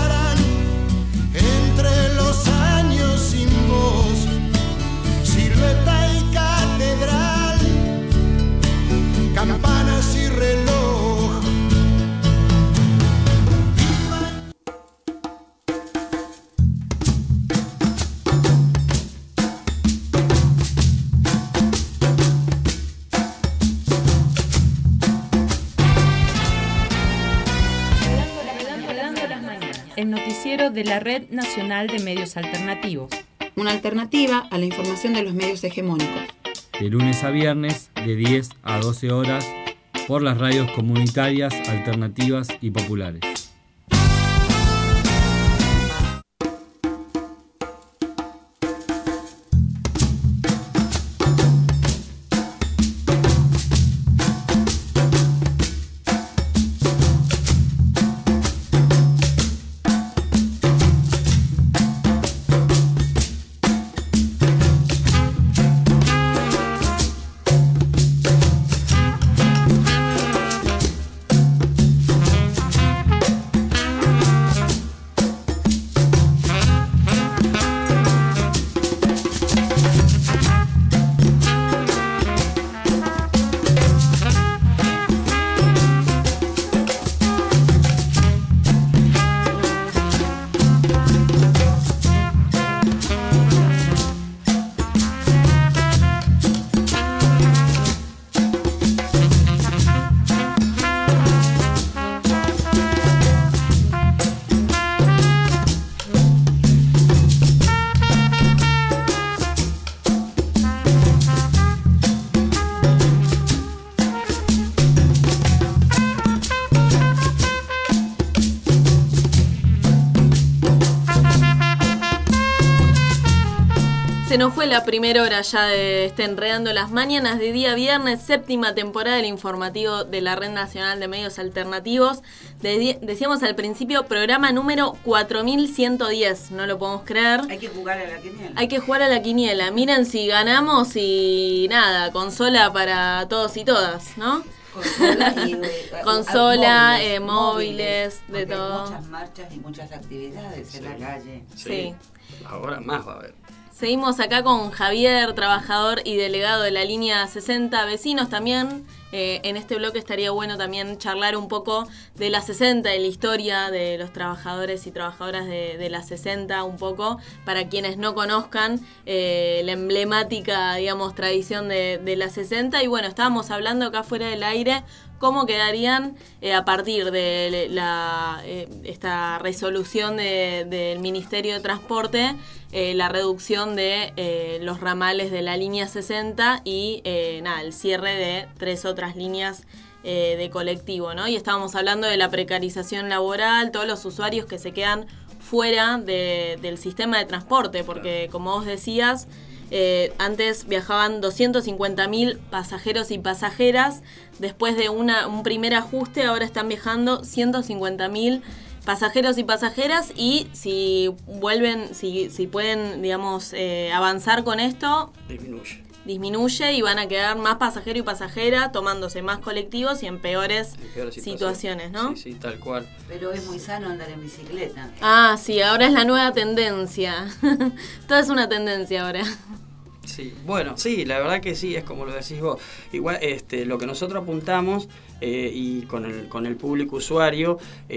Silueta campanas y reloj. El noticiero de la Red Nacional de Medios Alternativos. Una alternativa a la información de los medios hegemónicos. De lunes a viernes, de diez a doce horas, por las radios comunitarias, alternativas y populares. Se nos fue la primera hora ya de este Enredando las Mañanas de día viernes, séptima temporada del informativo de la Red Nacional de Medios Alternativos. De, decíamos al principio, programa número cuatro mil ciento diez, no lo podemos creer. Hay que jugar a la quiniela. Hay que jugar a la quiniela. Miren si ganamos y nada, consola para todos y todas, ¿no? Consola, y, eh, Consola móviles, eh, móviles, de todo. Hay muchas marchas y muchas actividades sí. en la calle. Sí. sí. Ahora más va a haber. Seguimos acá con Javier, trabajador y delegado de la línea sesenta, vecinos también. Eh, en este bloque estaría bueno también charlar un poco de la sesenta, de la historia de los trabajadores y trabajadoras de, de la sesenta, un poco, para quienes no conozcan eh, la emblemática, digamos, tradición de, de la sesenta. Y bueno, estábamos hablando acá fuera del aire cómo quedarían eh, a partir de la, eh, esta resolución de, del Ministerio de Transporte, eh, la reducción de eh, los ramales de la línea sesenta y eh, nada, el cierre de tres otras líneas eh, de colectivo, ¿no? Y estábamos hablando de la precarización laboral, todos los usuarios que se quedan fuera de, del sistema de transporte, porque como vos decías, Eh, antes viajaban doscientos cincuenta mil pasajeros y pasajeras. Después de una, un primer ajuste, ahora están viajando ciento cincuenta mil pasajeros y pasajeras. Y si vuelven, si, si pueden, digamos, eh, avanzar con esto, disminuye. Disminuye y van a quedar más pasajero y pasajera tomándose más colectivos y en peores, en peores situaciones, ¿no? Sí, sí, tal cual. Pero es muy sano andar en bicicleta. Ah, sí, ahora es la nueva tendencia. Todo es una tendencia ahora. Sí, bueno, sí, la verdad que sí, es como lo decís vos. Igual, este, lo que nosotros apuntamos eh, y con el, con el público usuario,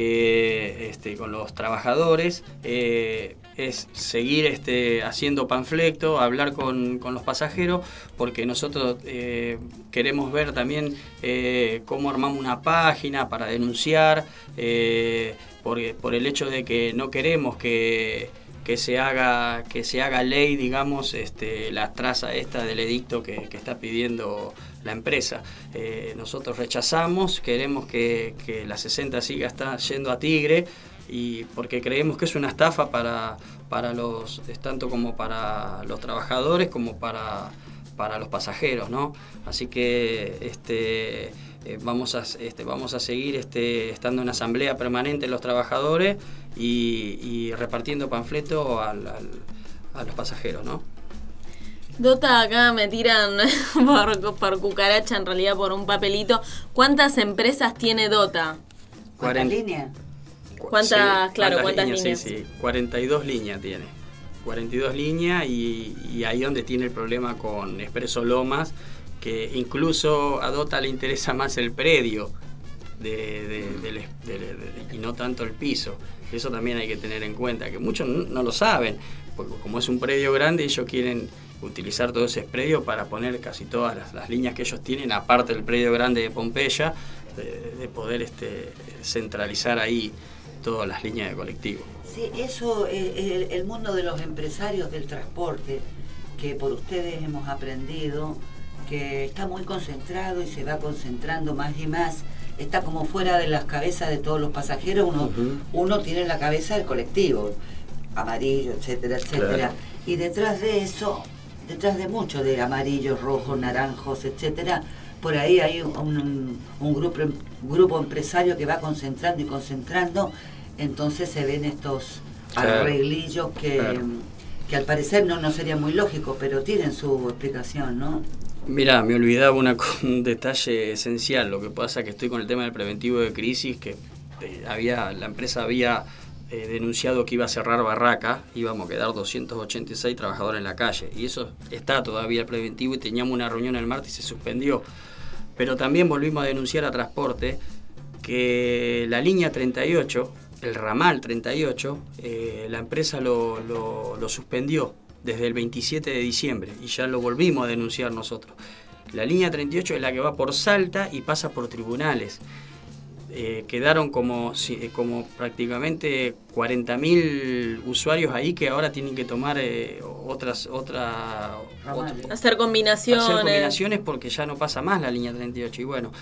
eh, este, con los trabajadores, eh, es seguir este, haciendo panfleto, hablar con, con los pasajeros, porque nosotros eh, queremos ver también eh, cómo armamos una página para denunciar, eh, por, por el hecho de que no queremos que... que se haga que se haga ley, digamos, este, la traza esta del edicto que, que está pidiendo la empresa. Eh, nosotros rechazamos, queremos que, que la sesenta siga está yendo a Tigre, y porque creemos que es una estafa para, para los, tanto como para los trabajadores como para, para los pasajeros, ¿no? Así que este Eh, vamos a este, vamos a seguir este, estando en asamblea permanente los trabajadores y, y repartiendo panfleto al, al, a los pasajeros, ¿no? Dota, acá me tiran por, por cucaracha, en realidad por un papelito. ¿Cuántas empresas tiene Dota? ¿Cuántas líneas? ¿Cuántas, sí, claro, cuántas, cuántas líneas? líneas? Sí, sí, cuarenta y dos líneas tiene. cuarenta y dos líneas y, y ahí donde tiene el problema con Expreso Lomas, que incluso a Dota le interesa más el predio de, de, de, de, de, de, y no tanto el piso. Eso también hay que tener en cuenta, que muchos no, no lo saben, porque como es un predio grande, ellos quieren utilizar todo ese predio para poner casi todas las, las líneas que ellos tienen, aparte del predio grande de Pompeya, de, de poder este, centralizar ahí todas las líneas de colectivo. Sí, eso, eh, el, el mundo de los empresarios del transporte, que por ustedes hemos aprendido, que está muy concentrado y se va concentrando más y más, está como fuera de las cabezas de todos los pasajeros, uno, uh-huh. uno tiene la cabeza del colectivo, amarillo, etcétera, etcétera, claro. Y detrás de eso, detrás de mucho de amarillos, rojos, naranjos, etcétera, por ahí hay un, un, un grupo, un grupo empresario que va concentrando y concentrando, entonces se ven estos claro. arreglillos que, claro. que al parecer no, no sería muy lógico, pero tienen su explicación, ¿no? Mirá, me olvidaba una, un detalle esencial. Lo que pasa es que estoy con el tema del preventivo de crisis, que eh, había la empresa había eh, denunciado que iba a cerrar Barraca, íbamos a quedar doscientos ochenta y seis trabajadores en la calle, y eso está todavía el preventivo, y teníamos una reunión el martes y se suspendió. Pero también volvimos a denunciar a Transporte que la línea treinta y ocho, el ramal treinta y ocho, eh, la empresa lo, lo, lo suspendió desde el veintisiete de diciembre, y ya lo volvimos a denunciar nosotros. La línea treinta y ocho es la que va por Salta y pasa por tribunales. Eh, quedaron como, como prácticamente cuarenta mil usuarios ahí que ahora tienen que tomar eh, otras otra, otra hacer combinaciones hacer combinaciones porque ya no pasa más la línea treinta y ocho, y bueno,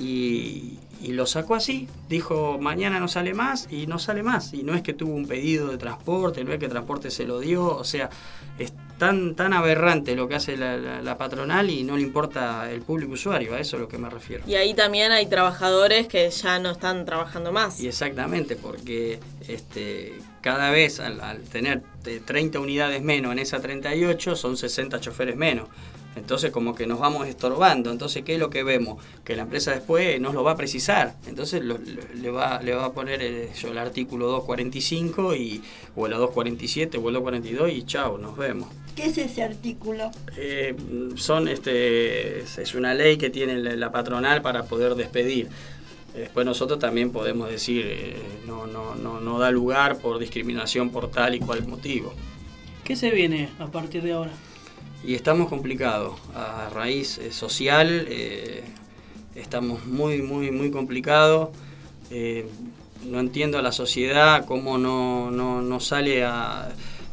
y, y lo sacó así, dijo mañana no sale más, y no sale más, y no es que tuvo un pedido de transporte, no es que transporte se lo dio, o sea, es tan, tan aberrante lo que hace la, la, la patronal, y no le importa el público usuario, a eso es a lo que me refiero. Y ahí también hay trabajadores que ya no están trabajando más. Y exactamente, porque este, cada vez al, al tener treinta unidades menos en esa treinta y ocho, son sesenta choferes menos. Entonces como que nos vamos estorbando. Entonces, ¿qué es lo que vemos? Que la empresa después nos lo va a precisar. Entonces lo, lo, le, va, le va a poner el, yo, el artículo doscientos cuarenta y cinco y, o el doscientos cuarenta y siete o el doscientos cuarenta y dos y chao, nos vemos. ¿Qué es ese artículo? Eh, son este es una ley que tiene la, la patronal para poder despedir. Después nosotros también podemos decir eh, no, no, no, no da lugar por discriminación por tal y cual motivo. ¿Qué se viene a partir de ahora? Y estamos complicados, a raíz eh, social, eh, estamos muy, muy, muy complicados. Eh, no entiendo a la sociedad cómo no, no, no sale a,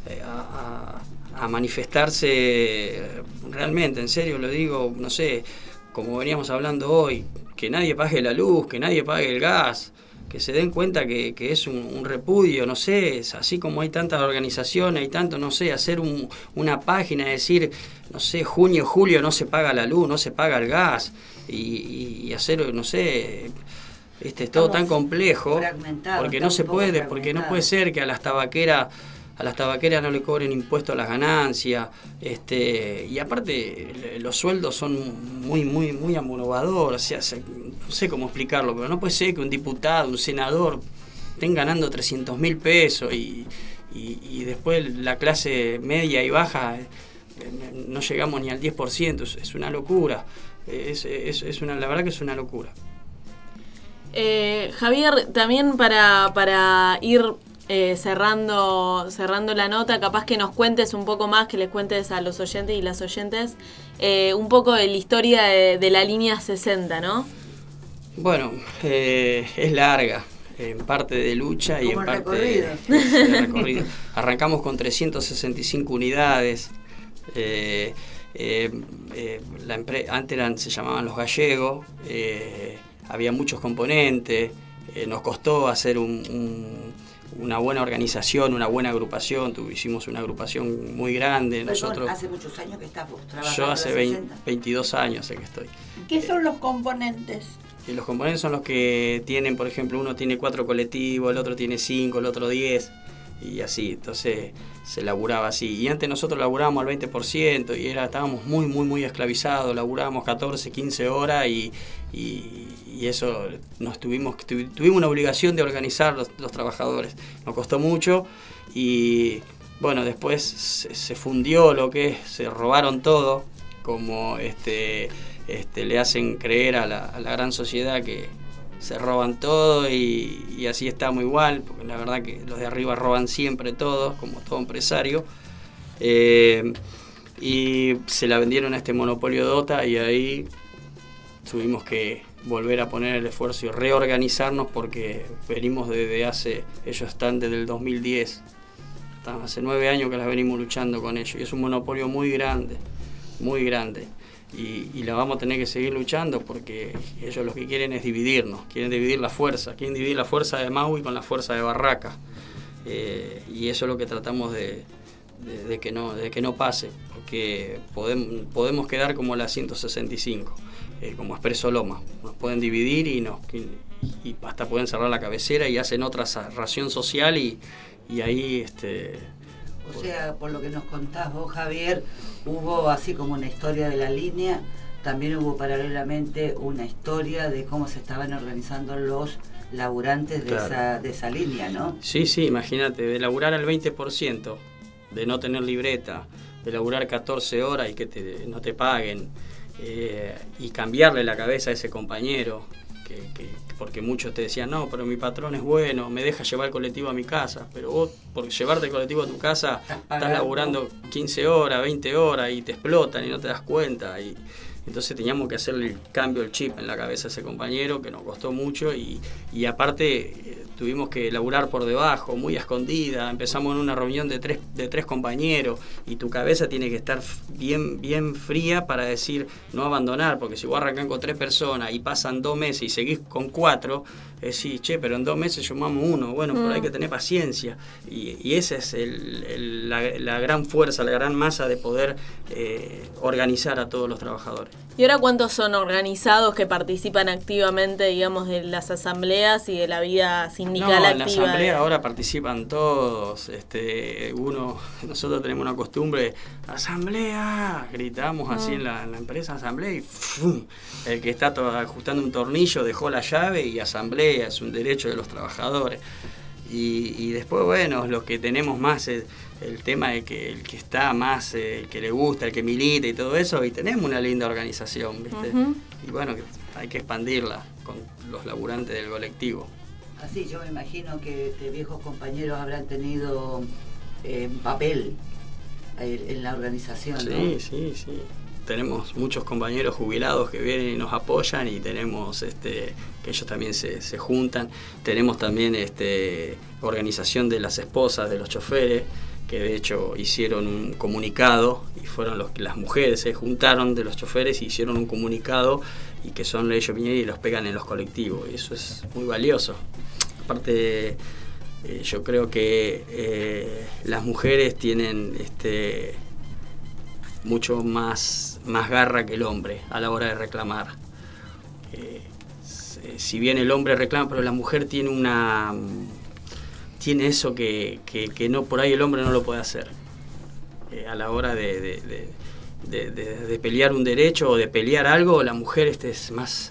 a, a manifestarse realmente, en serio lo digo, no sé, como veníamos hablando hoy, que nadie pague la luz, que nadie pague el gas, que se den cuenta que, que es un, un repudio, no sé, es así como hay tantas organizaciones, hay tanto, no sé, hacer un, una página, decir, no sé, junio, julio no se paga la luz, no se paga el gas, y, y hacer, no sé, este es todo Estamos tan complejo, porque no se puede, porque no puede ser que a las tabaqueras a las tabaqueras no le cobren impuestos a las ganancias, este, y aparte los sueldos son muy, muy, muy amonobadores, o sea, se, no sé cómo explicarlo, pero no puede ser que un diputado, un senador, estén ganando trescientos mil pesos y, y, y después la clase media y baja no llegamos ni al diez por ciento, es, es una locura, es, es, es una, la verdad que es una locura. Eh, Javier, también para, para ir Eh, cerrando cerrando la nota, capaz que nos cuentes un poco más, que les cuentes a los oyentes y las oyentes eh, un poco de la historia de, de la línea sesenta, ¿no? Bueno, eh, es larga, en parte de lucha y en parte recorrido. De, de recorrido. Arrancamos con trescientas sesenta y cinco unidades. Eh, eh, eh, la empre- antes eran, se llamaban los gallegos, eh, había muchos componentes, eh, nos costó hacer un, un una buena organización, una buena agrupación, tu, hicimos una agrupación muy grande. Perdón, nosotros, ¿hace muchos años que estás vos trabajando? Yo hace veinte, veintidós años sé que estoy. ¿Qué son los componentes? Y los componentes son los que tienen, por ejemplo, uno tiene cuatro colectivos, el otro tiene cinco, el otro diez, y así, entonces se laburaba así. Y antes nosotros laburábamos al veinte por ciento y era, estábamos muy, muy, muy esclavizados, laburábamos catorce, quince horas y, y, y eso nos tuvimos, tuvimos una obligación de organizar los, los trabajadores. Nos costó mucho y bueno, después se, se fundió lo que es, se robaron todo, como este... este, le hacen creer a la, a la gran sociedad que se roban todo y, y así estamos igual, porque la verdad que los de arriba roban siempre todo, como todo empresario. Eh, y se la vendieron a este monopolio DOTA y ahí tuvimos que volver a poner el esfuerzo y reorganizarnos porque venimos desde hace, ellos están desde el dos mil diez, están hace nueve años que las venimos luchando con ellos y es un monopolio muy grande, muy grande y, y la vamos a tener que seguir luchando porque ellos lo que quieren es dividirnos, quieren dividir la fuerza, quieren dividir la fuerza de Maui con la fuerza de Barraca eh, y eso es lo que tratamos de, de, de, que no, de que no pase porque podemos, podemos quedar como la ciento sesenta y cinco. Eh, como Expreso Loma, nos pueden dividir y, nos, y, y hasta pueden cerrar la cabecera y hacen otra ración social y, y ahí... este O sea, por lo que nos contás vos, Javier, hubo así como una historia de la línea, también hubo paralelamente una historia de cómo se estaban organizando los laburantes de, claro. esa, de esa línea, ¿no? Sí, sí, imagínate, de laburar al veinte por ciento, de no tener libreta, de laburar catorce horas y que te, no te paguen, Eh, y cambiarle la cabeza a ese compañero que, que, porque muchos te decían no, pero mi patrón es bueno, me deja llevar el colectivo a mi casa, pero vos por llevarte el colectivo a tu casa estás laburando quince horas, veinte horas y te explotan y no te das cuenta y entonces teníamos que hacerle el cambio, el chip en la cabeza a ese compañero que nos costó mucho y, y aparte eh, tuvimos que laburar por debajo, muy a escondida, empezamos en una reunión de tres, de tres compañeros y tu cabeza tiene que estar bien, bien fría para decir no abandonar, porque si vos arrancás con tres personas y pasan dos meses y seguís con cuatro, decís, che, pero en dos meses llamamos uno, bueno, mm. pero hay que tener paciencia y, y esa es el, el, la, la gran fuerza, la gran masa de poder eh, organizar a todos los trabajadores. ¿Y ahora cuántos son organizados que participan activamente, digamos, de las asambleas y de la vida sindical no, activa? En la asamblea ahora participan todos. Este, uno, nosotros tenemos una costumbre, asamblea, gritamos así mm. en, la, en la empresa, asamblea y ¡fum! El que está to- ajustando un tornillo dejó la llave y asamblea, es un derecho de los trabajadores. Y, y después, bueno, los que tenemos más el, el tema de que el que está más, eh, el que le gusta, el que milita y todo eso, y tenemos una linda organización, ¿viste? Uh-huh. Y bueno, hay que expandirla con los laburantes del colectivo. Así, yo me imagino que este, viejos compañeros habrán tenido eh, papel eh, en la organización, sí, ¿no? Sí, sí, sí. Tenemos muchos compañeros jubilados que vienen y nos apoyan y tenemos este que ellos también se, se juntan. Tenemos también este organización de las esposas de los choferes, que de hecho hicieron un comunicado y fueron los que las mujeres se juntaron de los choferes y hicieron un comunicado y que son ellos vienen y los pegan en los colectivos. Y eso es muy valioso. Aparte, eh, yo creo que eh, las mujeres tienen este mucho más, más garra que el hombre a la hora de reclamar. Eh, si bien el hombre reclama, pero la mujer tiene una tiene eso que, que, que no por ahí el hombre no lo puede hacer. Eh, a la hora de, de, de, de, de, de pelear un derecho o de pelear algo, la mujer este es más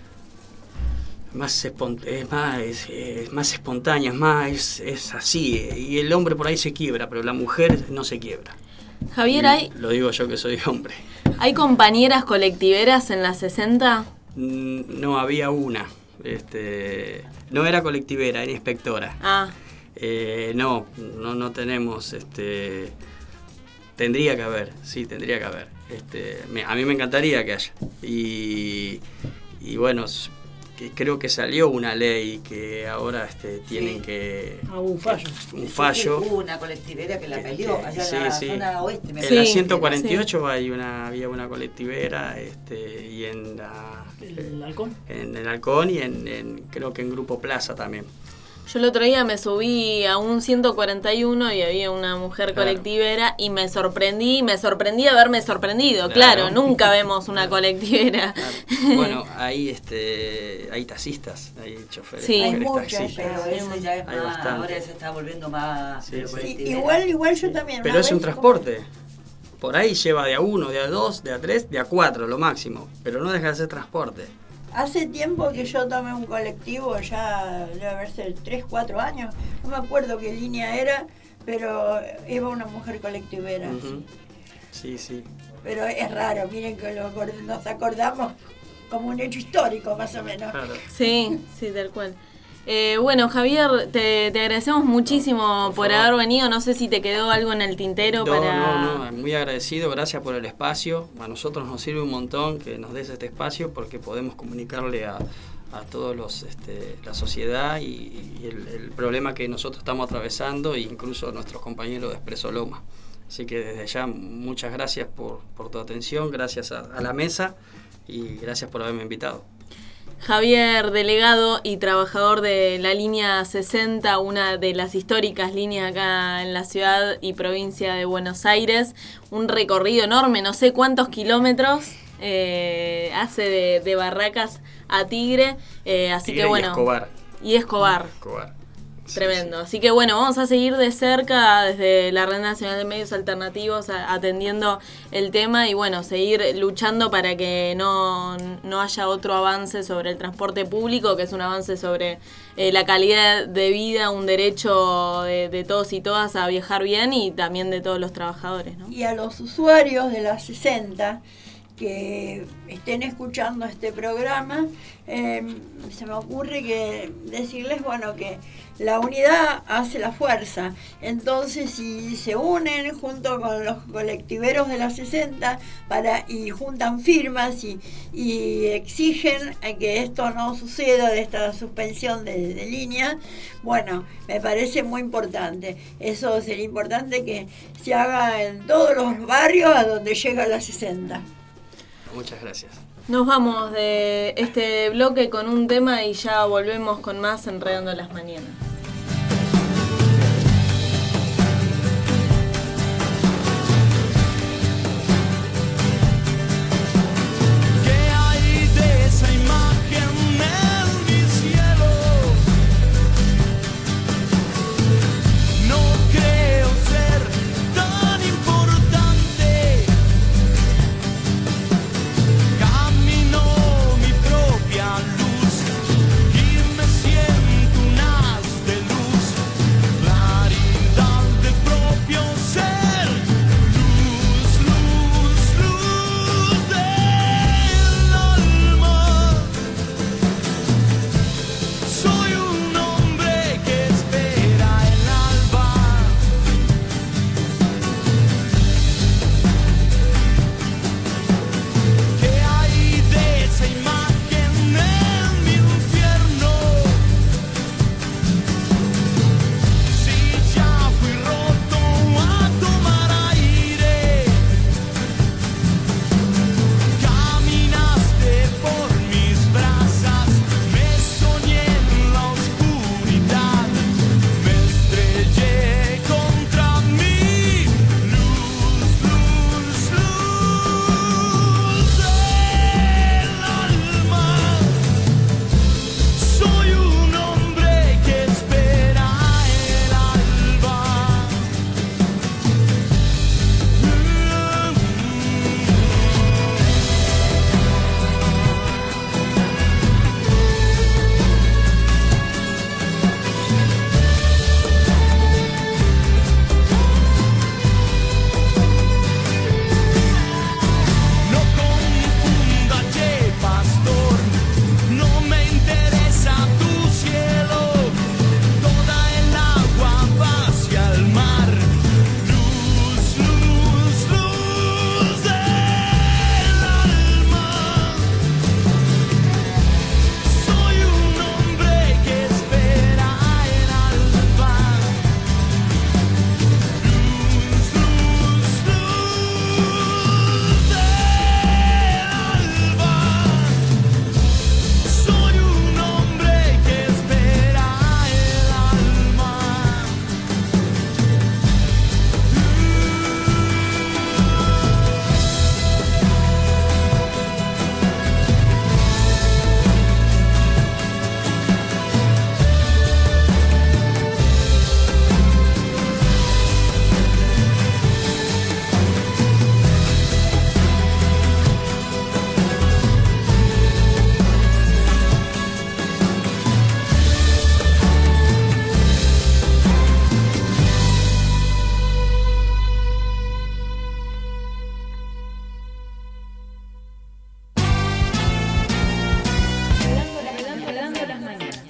más, espont- es más, es, es más espontánea, es más es, es así. Eh, y el hombre por ahí se quiebra, pero la mujer no se quiebra. Javier, ¿hay, lo digo yo que soy hombre. ¿Hay compañeras colectiveras en la sesenta? No, había una. Este, no era colectivera, era inspectora. Ah. Eh, no, no, no tenemos. Este, tendría que haber, sí, tendría que haber. Este, me, a mí me encantaría que haya. Y, y bueno, que creo que salió una ley que ahora este, tienen sí. que... Ah, un fallo. Que, un fallo. Sí, hubo una colectivera que la peleó allá sí, en la sí. zona oeste. Me en sí, la ciento cuarenta y ocho sí. hay una, había una colectivera este, y en la... ¿El Halcón? En el Halcón y en, en creo que en Grupo Plaza también. Yo el otro día me subí a un ciento cuarenta y uno y había una mujer claro. colectivera y me sorprendí, me sorprendí haberme sorprendido, claro, claro nunca vemos una colectivera. Claro. Bueno, hay este hay taxistas, hay choferes, sí. Hay muchos, taxistas. pero eso ya es más, ahora se está volviendo más sí, sí. Igual, igual yo también. Pero es un transporte. Por ahí lleva de a uno, de a dos, de a tres, de a cuatro, lo máximo, pero no deja de ser transporte. Hace tiempo que yo tomé un colectivo, ya debe haberse tres, cuatro años, no me acuerdo qué línea era, pero iba una mujer colectivera. Uh-huh. Sí, sí. Pero es raro, miren que lo, nos acordamos como un hecho histórico, más o menos. Claro. Sí, sí, tal cual. Eh, bueno, Javier, te, te agradecemos muchísimo por, por haber venido. No sé si te quedó algo en el tintero no, para... No, no, muy agradecido. Gracias por el espacio. A nosotros nos sirve un montón que nos des este espacio porque podemos comunicarle a, a todos los este, la sociedad y, y el, el problema que nosotros estamos atravesando e incluso nuestros compañeros de Expreso Loma. Así que desde ya muchas gracias por, por tu atención, gracias a, a la mesa y gracias por haberme invitado. Javier, delegado y trabajador de la línea sesenta, una de las históricas líneas acá en la ciudad y provincia de Buenos Aires. Un recorrido enorme, no sé cuántos kilómetros eh, hace de, de Barracas a Tigre. Eh, así Tigre que bueno. Y Escobar. Y Escobar. Escobar. Tremendo. Así que bueno, vamos a seguir de cerca desde la Red Nacional de Medios Alternativos a, atendiendo el tema y bueno, seguir luchando para que no, no haya otro avance sobre el transporte público, que es un avance sobre eh, la calidad de vida, un derecho de, de todos y todas a viajar bien y también de todos los trabajadores, ¿no? Y a los usuarios de la sesenta que estén escuchando este programa, eh, se me ocurre que decirles, bueno, que la unidad hace la fuerza. Entonces, si se unen junto con los colectiveros de la sesenta para, y juntan firmas y, y exigen que esto no suceda, de esta suspensión de, de línea, bueno, me parece muy importante. Eso sería importante que se haga en todos los barrios a donde llega la sesenta. Muchas gracias. Nos vamos de este bloque con un tema y ya volvemos con más Enredando las Mañanas. Camino mi propia luz y me siento un as de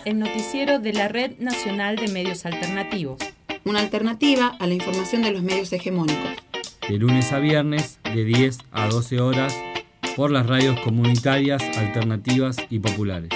el noticiero de la Red Nacional de Medios Alternativos. Una alternativa a la información de los medios hegemónicos. De lunes a viernes, de diez a doce horas, por las radios comunitarias, alternativas y populares.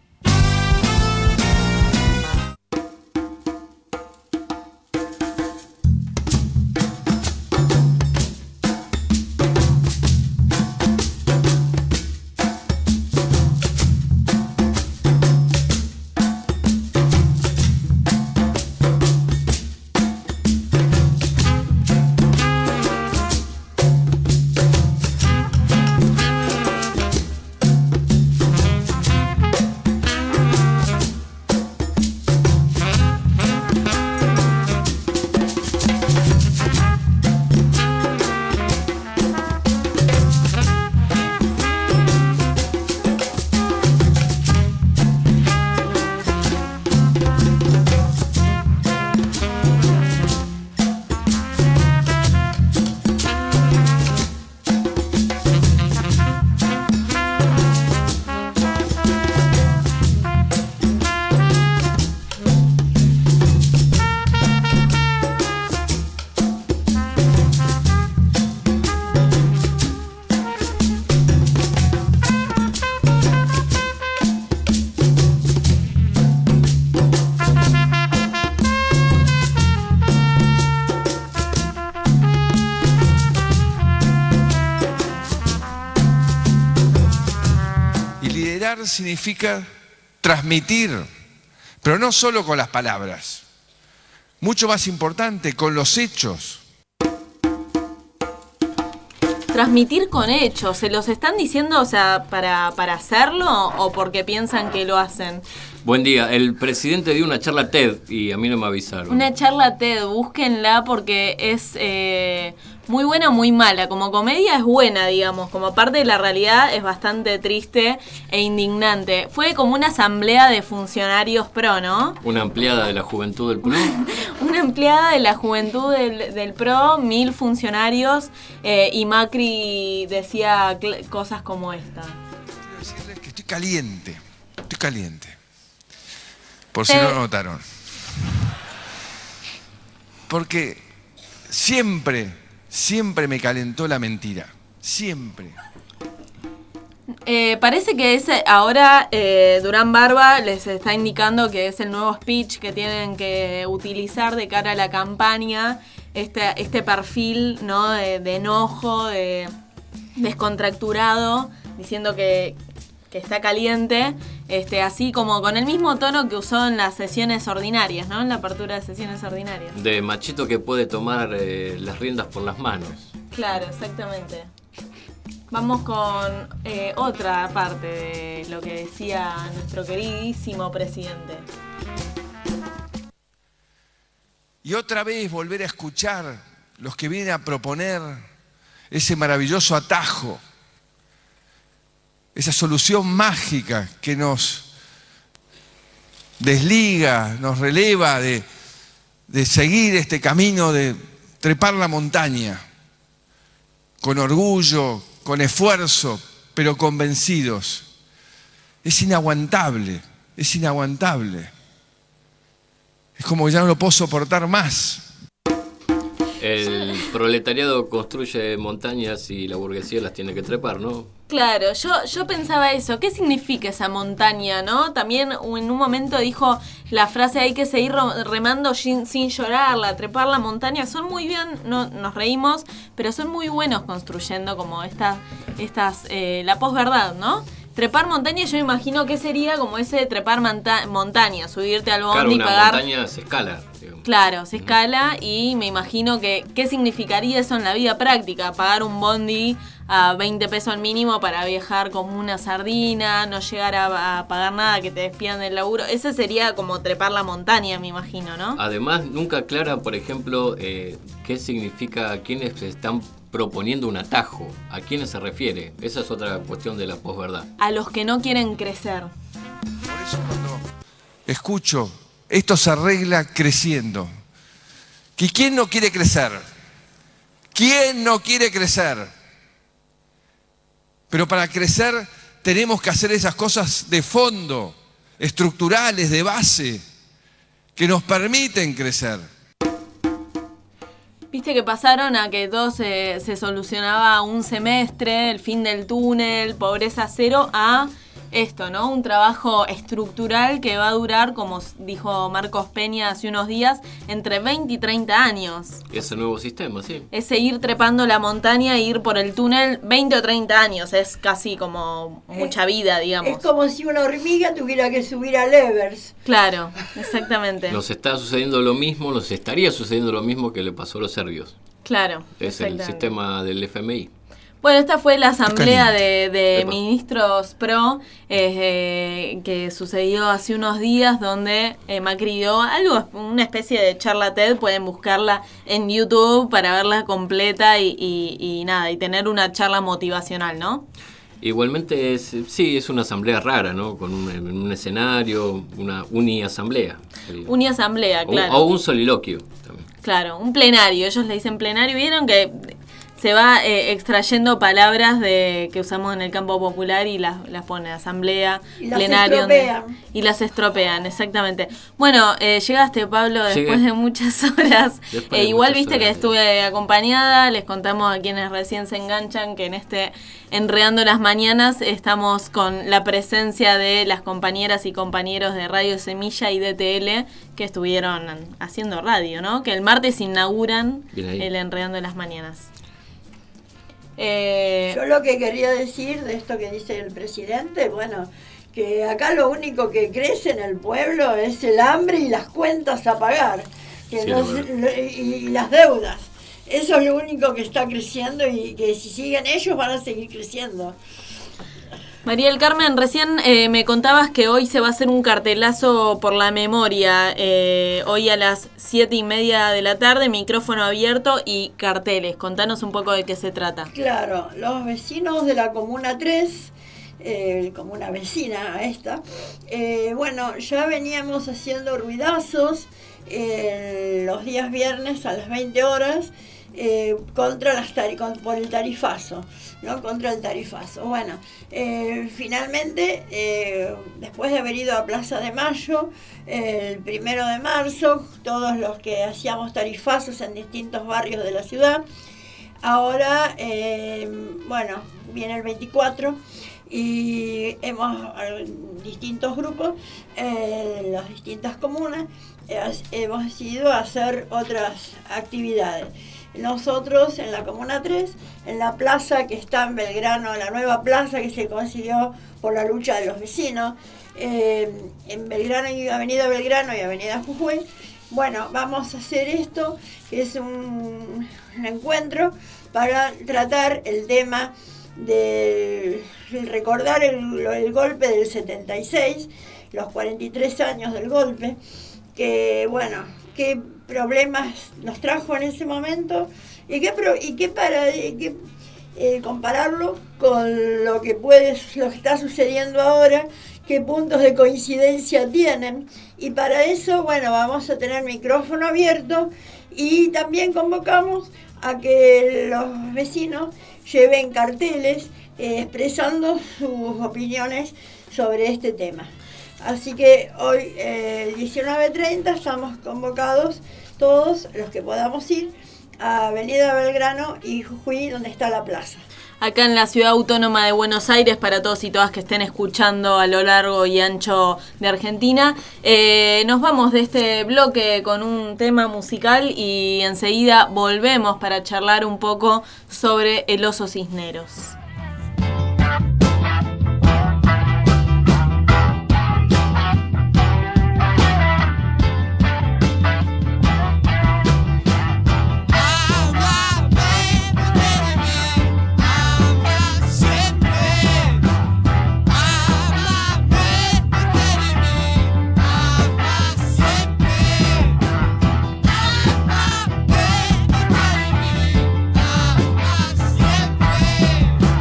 Significa transmitir, pero no solo con las palabras, mucho más importante, con los hechos. Transmitir con hechos, ¿se los están diciendo, o sea, para, para hacerlo o porque piensan que lo hacen? Buen día, el presidente dio una charla TED y a mí no me avisaron. Una charla TED, búsquenla porque es eh, muy buena o muy mala. Como comedia es buena, digamos, como parte de la realidad es bastante triste e indignante. Fue como una asamblea de funcionarios pro, ¿no? Una empleada de la juventud del PRO. Una empleada de la juventud del, del PRO, mil funcionarios, eh, y Macri decía cosas como esta. Quiero decirles que estoy caliente, estoy caliente. Por si no lo notaron. Porque siempre, siempre me calentó la mentira. Siempre. Eh, parece que es ahora eh, Durán Barba les está indicando que es el nuevo speech que tienen que utilizar de cara a la campaña. Este, este perfil, ¿no? de, de enojo, de descontracturado, diciendo que... que está caliente, este, así como con el mismo tono que usó en las sesiones ordinarias, ¿no? En la apertura de sesiones ordinarias. De machito que puede tomar eh, las riendas por las manos. Claro, exactamente. Vamos con eh, otra parte de lo que decía nuestro queridísimo presidente. Y otra vez volver a escuchar los que vienen a proponer ese maravilloso atajo, esa solución mágica que nos desliga, nos releva de, de seguir este camino de trepar la montaña, con orgullo, con esfuerzo, pero convencidos. Es inaguantable, es inaguantable. Es como que ya no lo puedo soportar más. El proletariado construye montañas y la burguesía las tiene que trepar, ¿no? Claro, yo, yo pensaba eso. ¿Qué significa esa montaña, no? También en un momento dijo la frase hay que seguir remando sin, sin llorarla, trepar la montaña. Son muy bien, no, nos reímos, pero son muy buenos construyendo como esta, estas, eh, la posverdad, ¿no? Trepar montaña, yo me imagino que sería como ese de trepar monta- montaña, subirte al bondi claro, y una pagar... montaña se escala. Digamos. Claro, se escala y me imagino que qué significaría eso en la vida práctica, pagar un bondi a veinte pesos al mínimo para viajar como una sardina, no llegar a, a pagar nada, que te despidan del laburo. Ese sería como trepar la montaña, me imagino, ¿no? Además, nunca aclara, por ejemplo, eh, qué significa, a quiénes están proponiendo un atajo, a quiénes se refiere. Esa es otra cuestión de la posverdad. A los que no quieren crecer. Por eso cuando escucho, esto se arregla creciendo. ¿Y quién no quiere crecer? ¿Quién no quiere crecer? Pero para crecer tenemos que hacer esas cosas de fondo, estructurales, de base, que nos permiten crecer. Viste que pasaron a que todo se, se solucionaba un semestre, el fin del túnel, pobreza cero, a esto, ¿no? Un trabajo estructural que va a durar, como dijo Marcos Peña hace unos días, entre veinte y treinta años. Ese nuevo sistema, sí. Es seguir trepando la montaña e ir por el túnel veinte o treinta años. Es casi como mucha vida, digamos. Es como si una hormiga tuviera que subir al Everest. Claro, exactamente. Nos está sucediendo lo mismo, nos estaría sucediendo lo mismo que le pasó a los serbios. Claro. Es el sistema del F M I. Bueno, esta fue la asamblea de, de ministros pro eh, que sucedió hace unos días, donde eh, Macri dio algo, una especie de charla TED. Pueden buscarla en YouTube para verla completa y, y, y nada, y tener una charla motivacional, ¿no? Igualmente, es, sí, es una asamblea rara, ¿no? Con un, un escenario, una uniasamblea. Uniasamblea, claro. O, o un soliloquio también. Claro, un plenario. Ellos le dicen plenario. Vieron que se va eh, extrayendo palabras de que usamos en el campo popular y las, las pone asamblea, y las plenario. estropean. Donde, y las estropean, exactamente. Bueno, eh, llegaste, Pablo, después Llegué. de muchas horas. Después eh, de igual muchas viste horas, que estuve acompañada. Les contamos a quienes recién se enganchan que en este Enredando las Mañanas estamos con la presencia de las compañeras y compañeros de Radio Semilla y D T L que estuvieron haciendo radio, ¿no? Que el martes inauguran el Enredando las Mañanas. Eh, Yo lo que quería decir de esto que dice el presidente, bueno, que acá lo único que crece en el pueblo es el hambre y las cuentas a pagar, que Sí, no, bueno. y, y las deudas. Eso es lo único que está creciendo y que si siguen ellos van a seguir creciendo. María del Carmen, recién eh, me contabas que hoy se va a hacer un cartelazo por la memoria, eh, hoy a las siete y media de la tarde, micrófono abierto y carteles. Contanos un poco de qué se trata. Claro, los vecinos de la Comuna tres, eh, comuna vecina a esta, eh, bueno, ya veníamos haciendo ruidazos eh, los días viernes a las veinte horas, Eh, contra las tari- con, por el tarifazo, ¿no? Contra el tarifazo. Bueno, eh, finalmente, eh, después de haber ido a Plaza de Mayo, eh, el primero de marzo, todos los que hacíamos tarifazos en distintos barrios de la ciudad, ahora, eh, bueno, viene el veinticuatro y hemos, en distintos grupos, eh, en las distintas comunas, eh, hemos decidido hacer otras actividades. Nosotros en la Comuna tres, en la plaza que está en Belgrano, la nueva plaza que se consiguió por la lucha de los vecinos, eh, en Belgrano y Avenida Belgrano y Avenida Jujuy, bueno, vamos a hacer esto, que es un, un encuentro para tratar el tema de recordar el, el golpe del setenta y seis, los cuarenta y tres años del golpe, que bueno, qué problemas nos trajo en ese momento y qué, pro, y qué para y qué, eh, compararlo con lo que puede lo que está sucediendo ahora, qué puntos de coincidencia tienen, y para eso, bueno, vamos a tener micrófono abierto y también convocamos a que los vecinos lleven carteles eh, expresando sus opiniones sobre este tema. Así que hoy, eh, diecinueve treinta, estamos convocados todos los que podamos ir a Avenida Belgrano y Jujuy, donde está la plaza. Acá en la Ciudad Autónoma de Buenos Aires, para todos y todas que estén escuchando a lo largo y ancho de Argentina. Eh, nos vamos de este bloque con un tema musical y enseguida volvemos para charlar un poco sobre el oso Cisneros. Siempre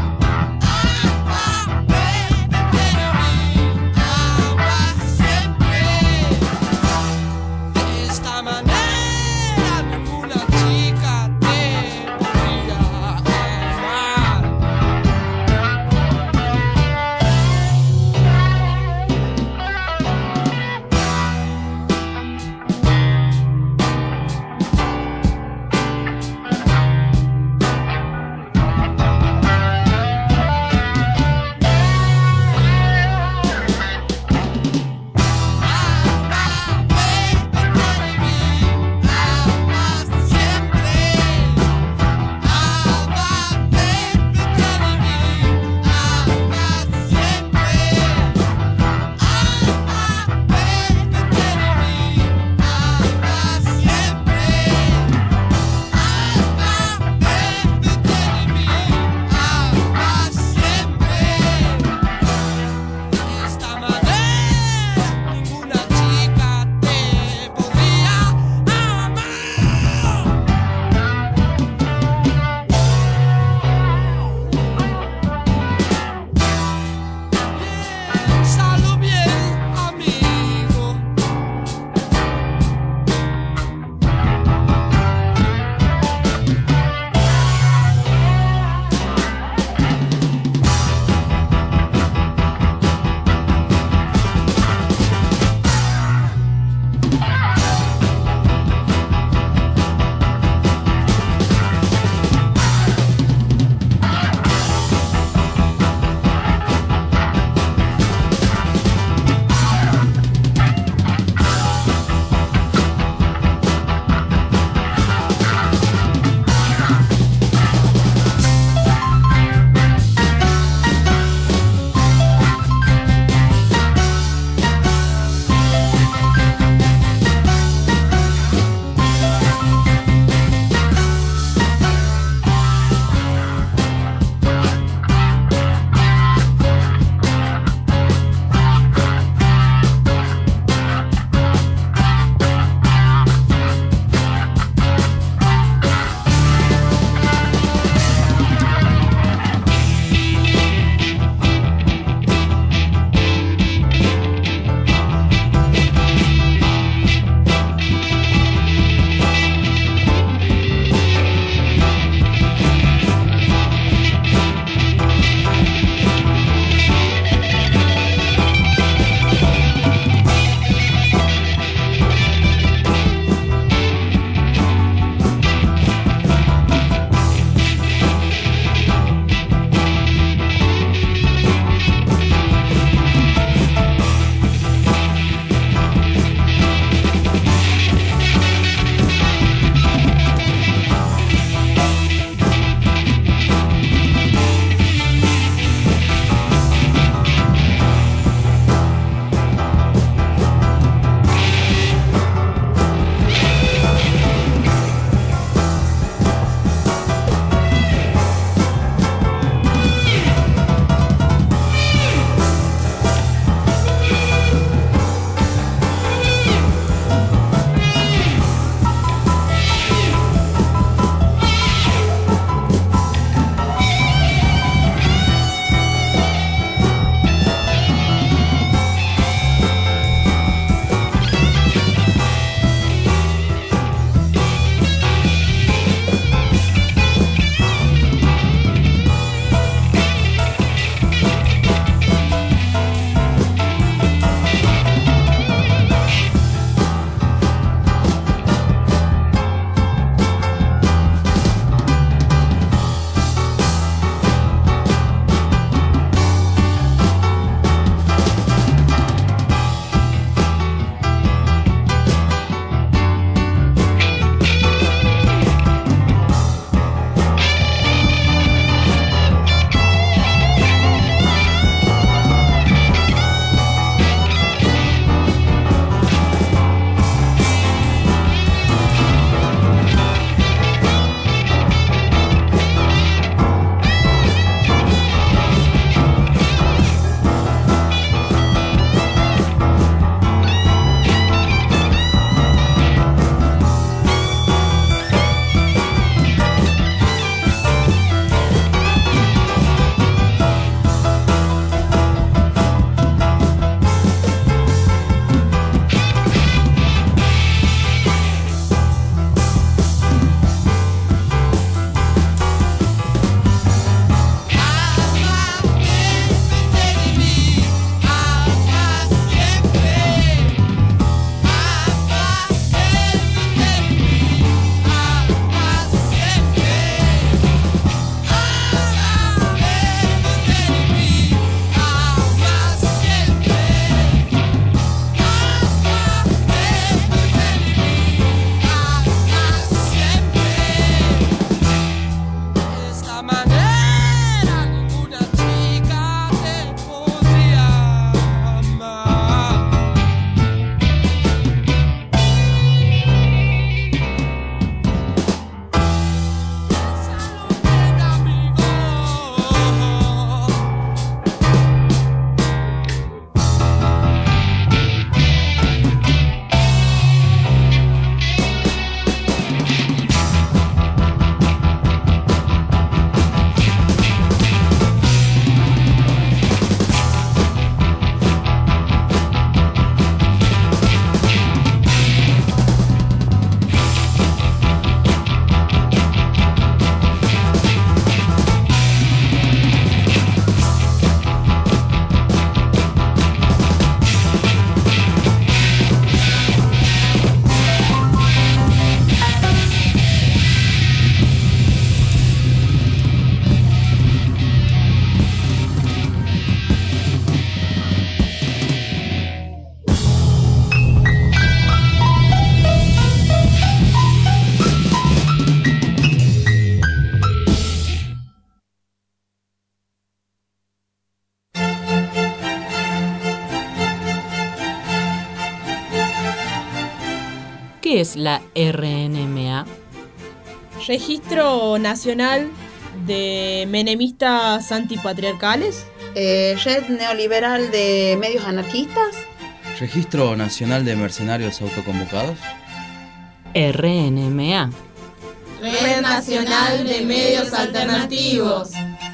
¿Qué es la R N M A? Registro Nacional de Menemistas Antipatriarcales. Eh, Red Neoliberal de Medios Anarquistas. Registro Nacional de Mercenarios Autoconvocados. R N M A. Red Nacional de Medios Alternativos.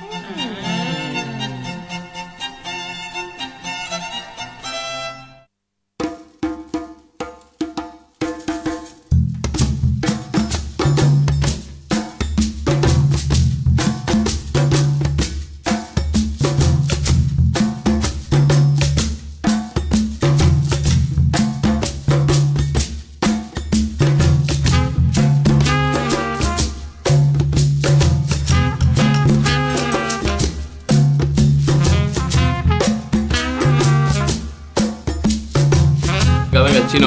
Chino.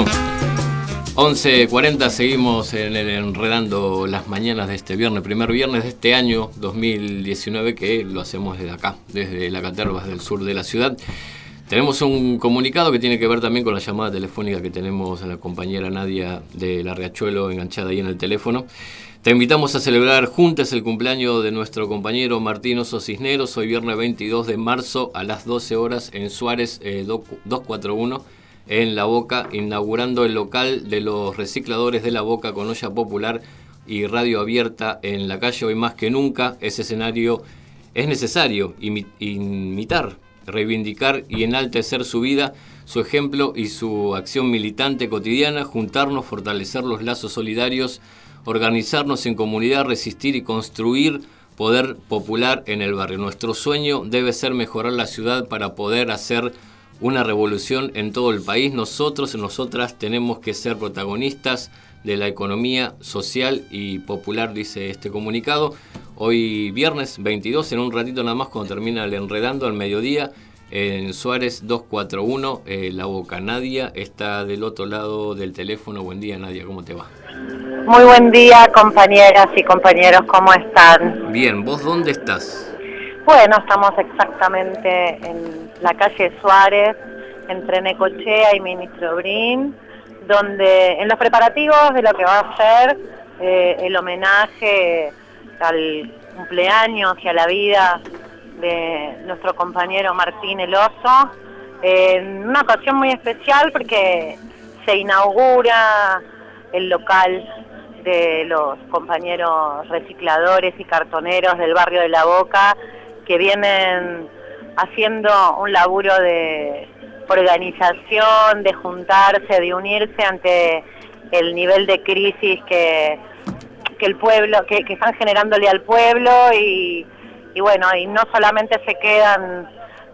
once cuarenta, seguimos en el enredando las mañanas de este viernes, primer viernes de este año dos mil diecinueve, que lo hacemos desde acá, desde la Caterva del sur de la ciudad. Tenemos un comunicado que tiene que ver también con la llamada telefónica que tenemos a la compañera Nadia de La Riachuelo enganchada ahí en el teléfono. Te invitamos a celebrar juntos el cumpleaños de nuestro compañero Martín Oso Cisneros, hoy viernes veintidós de marzo a las doce horas en Suárez eh, doscientos cuarenta y uno. En La Boca, inaugurando el local de los recicladores de La Boca con olla popular y radio abierta en la calle. Hoy más que nunca ese escenario es necesario imi- imitar, reivindicar y enaltecer su vida, su ejemplo y su acción militante cotidiana, juntarnos, fortalecer los lazos solidarios, organizarnos en comunidad, resistir y construir poder popular en el barrio. Nuestro sueño debe ser mejorar la ciudad para poder hacer una revolución en todo el país. Nosotros y nosotras tenemos que ser protagonistas de la economía social y popular, dice este comunicado. Hoy viernes veintidós, en un ratito nada más, cuando termina el enredando al mediodía, en Suárez doscientos cuarenta y uno, eh, La Boca. Nadia está del otro lado del teléfono. Buen día, Nadia, ¿cómo te va? Muy buen día, compañeras y compañeros, ¿cómo están? Bien, ¿vos dónde estás? Bueno, estamos exactamente en la calle Suárez, entre Necochea y Ministro Brin, donde en los preparativos de lo que va a ser eh, el homenaje al cumpleaños y a la vida de nuestro compañero Martín El Oso, eh, en una ocasión muy especial porque se inaugura el local de los compañeros recicladores y cartoneros del barrio de La Boca, que vienen haciendo un laburo de organización, de juntarse, de unirse ante el nivel de crisis que, que el pueblo, que, que están generándole al pueblo, y, y bueno, y no solamente se quedan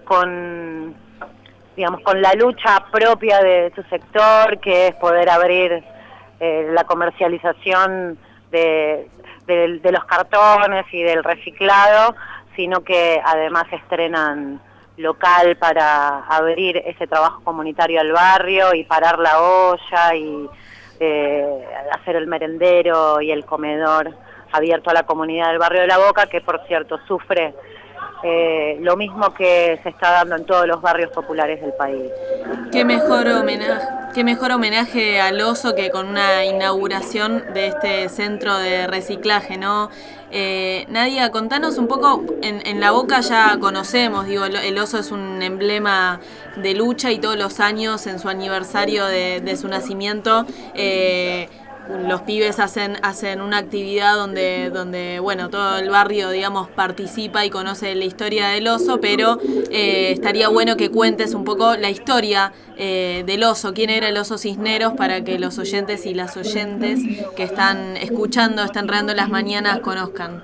con, digamos, con la lucha propia de su sector, que es poder abrir eh, la comercialización de, de, de los cartones y del reciclado, sino que además estrenan local para abrir ese trabajo comunitario al barrio y parar la olla y eh, hacer el merendero y el comedor abierto a la comunidad del barrio de La Boca, que por cierto sufre eh, lo mismo que se está dando en todos los barrios populares del país. Qué mejor homenaje, qué mejor homenaje al oso que con una inauguración de este centro de reciclaje, ¿no? Eh, Nadia, contanos un poco, en, en La Boca ya conocemos, digo, el, el oso es un emblema de lucha y todos los años en su aniversario de, de su nacimiento, eh, los pibes hacen hacen una actividad donde, donde bueno, todo el barrio, digamos, participa y conoce la historia del oso, pero eh, estaría bueno que cuentes un poco la historia eh, del oso, quién era el oso Cisneros, para que los oyentes y las oyentes que están escuchando, están enredando las mañanas, conozcan.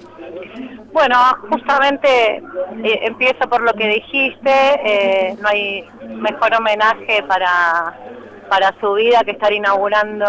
Bueno, justamente eh, empiezo por lo que dijiste, eh, no hay mejor homenaje para, para su vida que estar inaugurando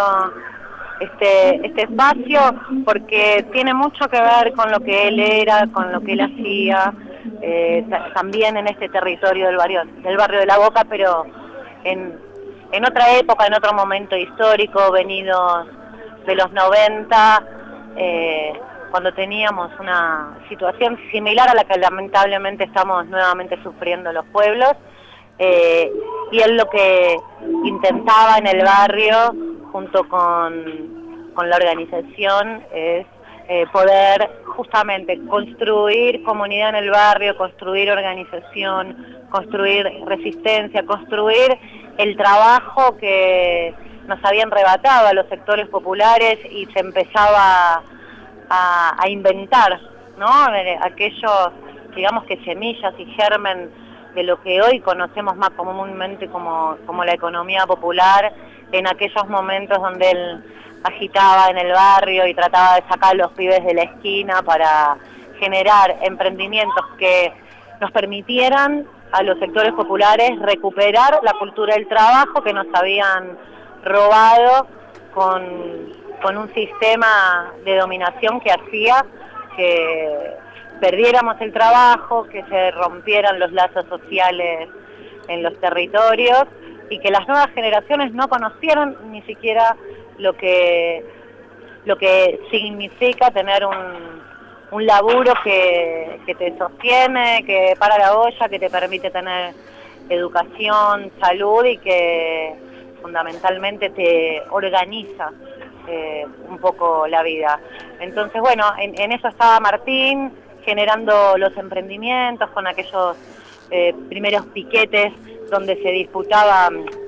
este, este espacio, porque tiene mucho que ver con lo que él era, con lo que él hacía, eh, también en este territorio del barrio, del barrio de La Boca, pero en, en otra época, en otro momento histórico, venidos de los noventa, eh, cuando teníamos una situación similar a la que lamentablemente estamos nuevamente sufriendo los pueblos, eh, y él lo que intentaba en el barrio junto con, con la organización es eh, poder justamente construir comunidad en el barrio, construir organización, construir resistencia, construir el trabajo que nos habían arrebatado a los sectores populares y se empezaba a, a inventar, ¿no? Aquellos, digamos que semillas y germen de lo que hoy conocemos más comúnmente como, como la economía popular, en aquellos momentos donde él agitaba en el barrio y trataba de sacar a los pibes de la esquina para generar emprendimientos que nos permitieran a los sectores populares recuperar la cultura del trabajo que nos habían robado con, con un sistema de dominación que hacía que perdiéramos el trabajo, que se rompieran los lazos sociales en los territorios y que las nuevas generaciones no conocieran ni siquiera lo que, lo que significa tener un, un laburo que, que te sostiene, que para la olla, que te permite tener educación, salud y que fundamentalmente te organiza eh, un poco la vida. Entonces, bueno, en, en eso estaba Martín, generando los emprendimientos con aquellos eh, primeros piquetes donde se disputaba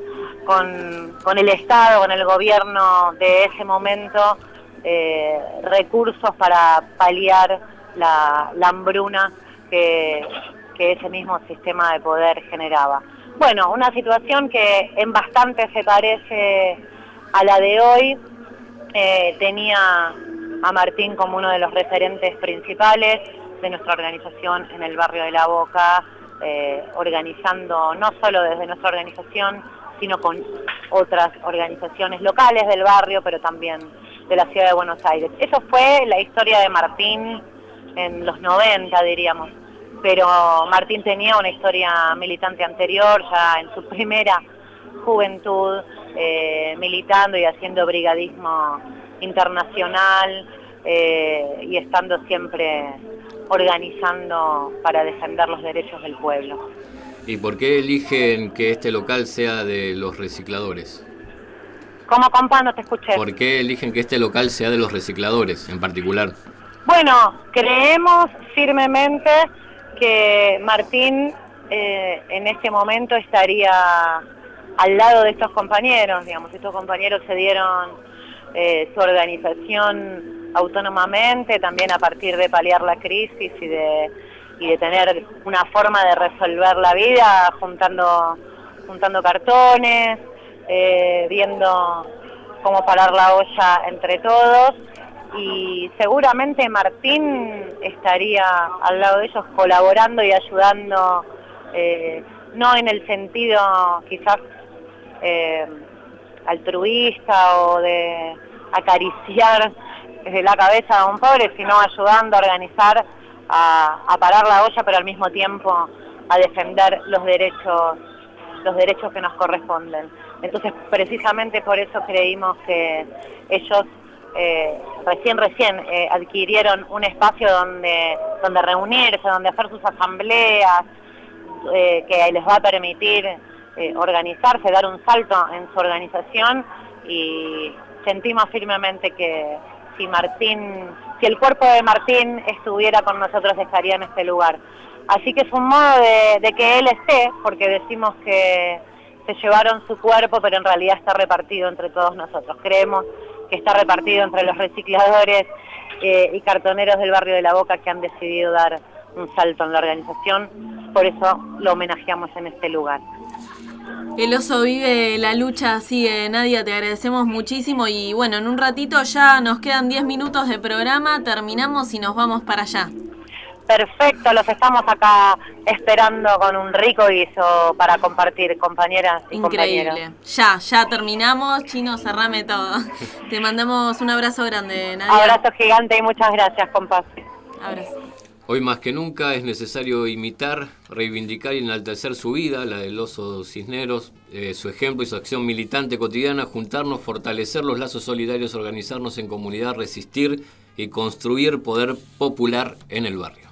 con, con el Estado, con el gobierno de ese momento, eh, recursos para paliar la, la hambruna que, que ese mismo sistema de poder generaba. Bueno, una situación que en bastante se parece a la de hoy. Eh, tenía a Martín como uno de los referentes principales de nuestra organización en el barrio de La Boca, eh, organizando no solo desde nuestra organización, sino con otras organizaciones locales del barrio, pero también de la ciudad de Buenos Aires. Eso fue la historia de Martín en los noventa, diríamos. Pero Martín tenía una historia militante anterior, ya en su primera juventud, eh, militando y haciendo brigadismo internacional eh, y estando siempre organizando para defender los derechos del pueblo. ¿Y por qué eligen que este local sea de los recicladores? ¿Cómo, compa? No te escuché. ¿Por qué eligen que este local sea de los recicladores en particular? Bueno, creemos firmemente que Martín eh, en este momento estaría al lado de estos compañeros, digamos, estos compañeros se dieron eh, su organización autónomamente, también a partir de paliar la crisis y de, y de tener una forma de resolver la vida, juntando, juntando cartones, eh, viendo cómo parar la olla entre todos. Y seguramente Martín estaría al lado de ellos colaborando y ayudando, eh, no en el sentido quizás eh, altruista o de acariciar desde la cabeza a un pobre, sino ayudando a organizar, a, a parar la olla, pero al mismo tiempo a defender los derechos, los derechos que nos corresponden. Entonces, precisamente por eso creímos que ellos Eh, recién recién eh, adquirieron un espacio donde donde reunirse, donde hacer sus asambleas, eh, que les va a permitir eh, organizarse, dar un salto en su organización, y sentimos firmemente que si Martín, si el cuerpo de Martín estuviera con nosotros, estaría en este lugar. Así que es un modo de, de que él esté, porque decimos que se llevaron su cuerpo, pero en realidad está repartido entre todos nosotros. Creemos que está repartido entre los recicladores eh, y cartoneros del barrio de La Boca que han decidido dar un salto en la organización, por eso lo homenajeamos en este lugar. El oso vive, la lucha sigue. Nadia, te agradecemos muchísimo y bueno, en un ratito ya nos quedan diez minutos de programa, terminamos y nos vamos para allá. Perfecto, los estamos acá esperando con un rico guiso para compartir, compañeras y Increíble. compañeros. Ya, ya terminamos. Chino, cerrame todo. Te mandamos un abrazo grande, Nadia. Abrazo gigante y muchas gracias, compas. Abrazo. Hoy más que nunca es necesario imitar, reivindicar y enaltecer su vida, la del oso Cisneros, eh, su ejemplo y su acción militante cotidiana, juntarnos, fortalecer los lazos solidarios, organizarnos en comunidad, resistir y construir poder popular en el barrio.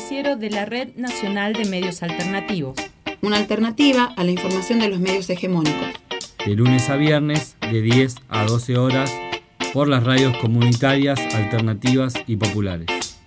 noticiero de la Red Nacional de Medios Alternativos. Una alternativa a la información de los medios hegemónicos. De lunes a viernes, de diez a doce horas, por las radios comunitarias, alternativas y populares.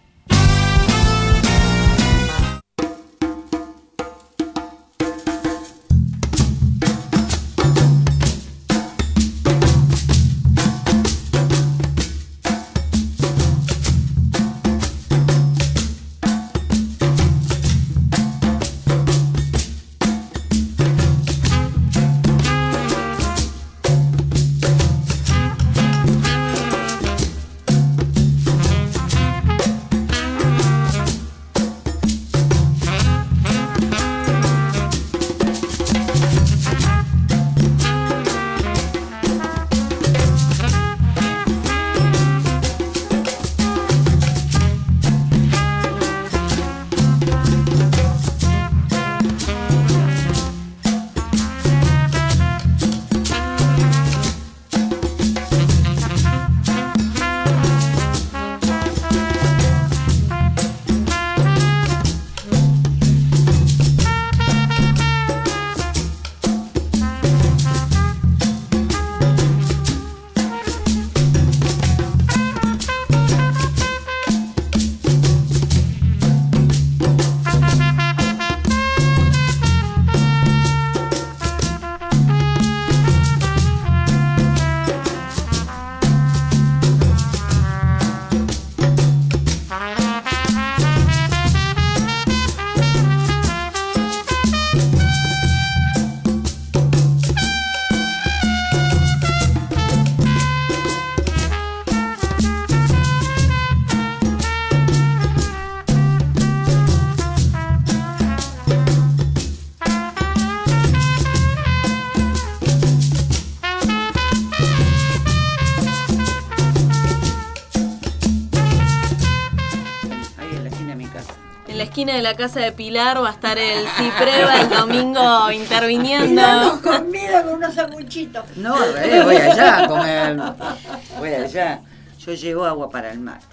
De la casa de Pilar va a estar el Cipreva el domingo interviniendo. Pilar con comida con unos sanguchitos. No, eh, voy allá a comer. Voy allá. Yo llevo agua para el mate.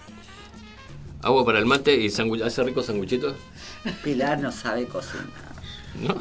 Agua para el mate y sangu- ¿hace ricos sanguchitos? Pilar no sabe cocinar. ¿No?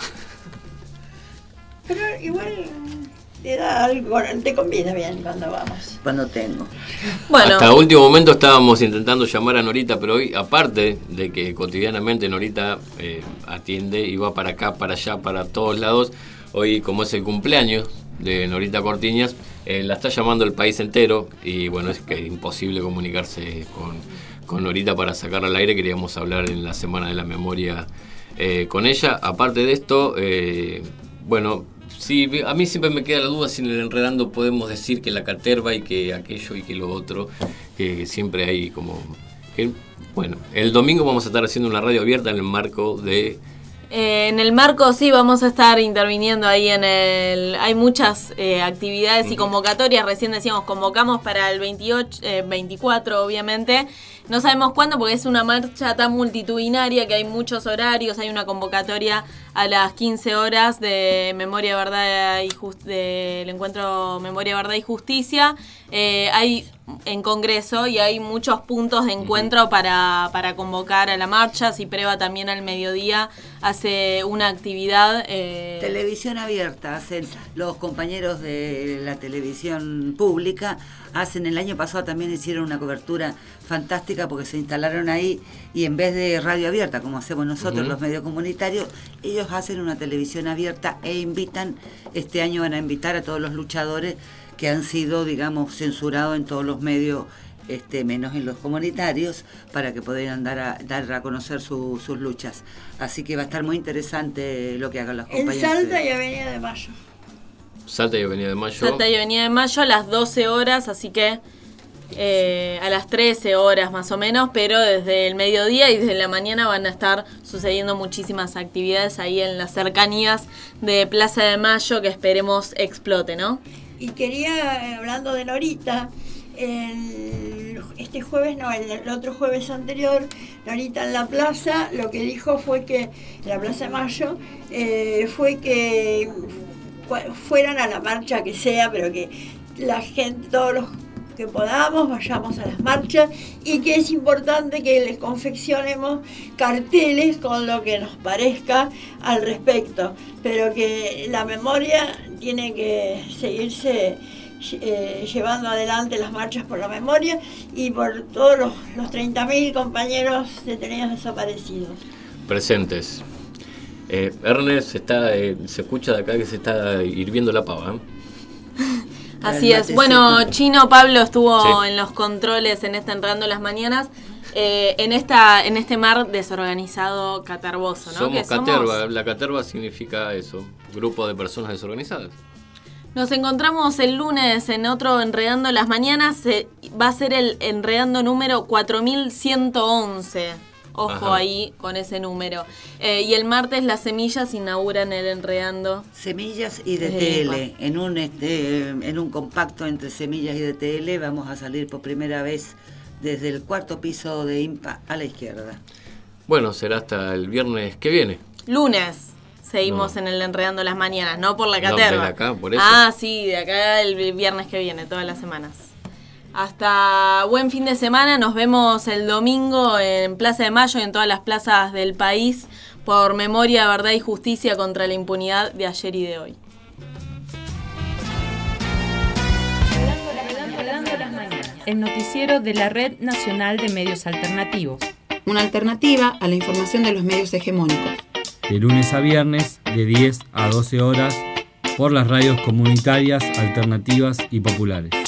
Pero igual te da algo, te conviene bien cuando vamos. Cuando tengo. Bueno. Hasta último momento estábamos intentando llamar a Norita, pero hoy, aparte de que cotidianamente Norita eh, atiende y va para acá, para allá, para todos lados, hoy como es el cumpleaños de Norita Cortiñas, eh, la está llamando el país entero y bueno, es que es imposible comunicarse con, con Norita para sacarla al aire. Queríamos hablar en la Semana de la Memoria eh, con ella. Aparte de esto, eh, bueno... Sí, a mí siempre me queda la duda si en el Enredando podemos decir que la caterva y que aquello y que lo otro, que siempre hay como... Que, bueno, el domingo vamos a estar haciendo una radio abierta en el marco de... Eh, en el marco sí vamos a estar interviniendo ahí en el... Hay muchas eh, actividades uh-huh. y convocatorias, recién decíamos, convocamos para el veintiocho, eh, veinticuatro obviamente. No sabemos cuándo porque es una marcha tan multitudinaria que hay muchos horarios, hay una convocatoria a las quince horas de Memoria, Verdad y Just- del encuentro Memoria, Verdad y Justicia. Eh, hay en Congreso y hay muchos puntos de encuentro para, para convocar a la marcha. Cipreva también al mediodía hace una actividad. Eh... Televisión abierta, hacen los compañeros de la televisión pública, hacen el año pasado también hicieron una cobertura fantástica porque se instalaron ahí y en vez de radio abierta como hacemos nosotros uh-huh. los medios comunitarios, ellos hacen una televisión abierta e invitan, este año van a invitar a todos los luchadores que han sido, digamos, censurados en todos los medios, este, menos en los comunitarios, para que puedan dar a, dar a conocer su, sus luchas. Así que va a estar muy interesante lo que hagan los compañeros. En Salta y Avenida de Mayo. Salta y Avenida de Mayo. Salta y Avenida de Mayo a las doce horas, así que eh, a las trece horas más o menos, pero desde el mediodía y desde la mañana van a estar sucediendo muchísimas actividades ahí en las cercanías de Plaza de Mayo que esperemos explote, ¿no? Y quería, hablando de Norita, el, este jueves, no, el, el otro jueves anterior, Norita en la plaza, lo que dijo fue que, en la Plaza de Mayo, eh, fue que fueran a la marcha que sea, pero que la gente, todos los que podamos, vayamos a las marchas y que es importante que les confeccionemos carteles con lo que nos parezca al respecto, pero que la memoria tiene que seguirse eh, llevando adelante, las marchas por la memoria y por todos los, los treinta mil compañeros detenidos desaparecidos. Presentes. Eh, Ernest, está, eh, se escucha de acá que se está hirviendo la pava, ¿eh? Así es. Bueno, Chino Pablo estuvo Sí. en los controles en este Enredando las Mañanas, eh, en esta en este mar desorganizado caterboso, ¿no? Somos Que caterva. La caterva significa eso, grupo de personas desorganizadas. Nos encontramos el lunes en otro Enredando las Mañanas. Eh, va a ser el Enredando número cuatro mil ciento once. Ojo Ajá. ahí con ese número. Eh, y el martes las semillas inauguran el Enredando. Semillas y D Desde T L. Ipa. En un, este, en un compacto entre Semillas y D T L vamos a salir por primera vez desde el cuarto piso de IMPA a la izquierda. Bueno, será hasta el viernes que viene. Lunes seguimos No. en el Enredando las Mañanas, no por la No, caterva. de acá, por eso. Ah, sí, de acá el viernes que viene, todas las semanas. Hasta buen fin de semana, nos vemos el domingo en Plaza de Mayo y en todas las plazas del país por memoria, verdad y justicia contra la impunidad de ayer y de hoy. El noticiero de la Red Nacional de Medios Alternativos. Una alternativa a la información de los medios hegemónicos. De lunes a viernes, de diez a doce horas, por las radios comunitarias, alternativas y populares.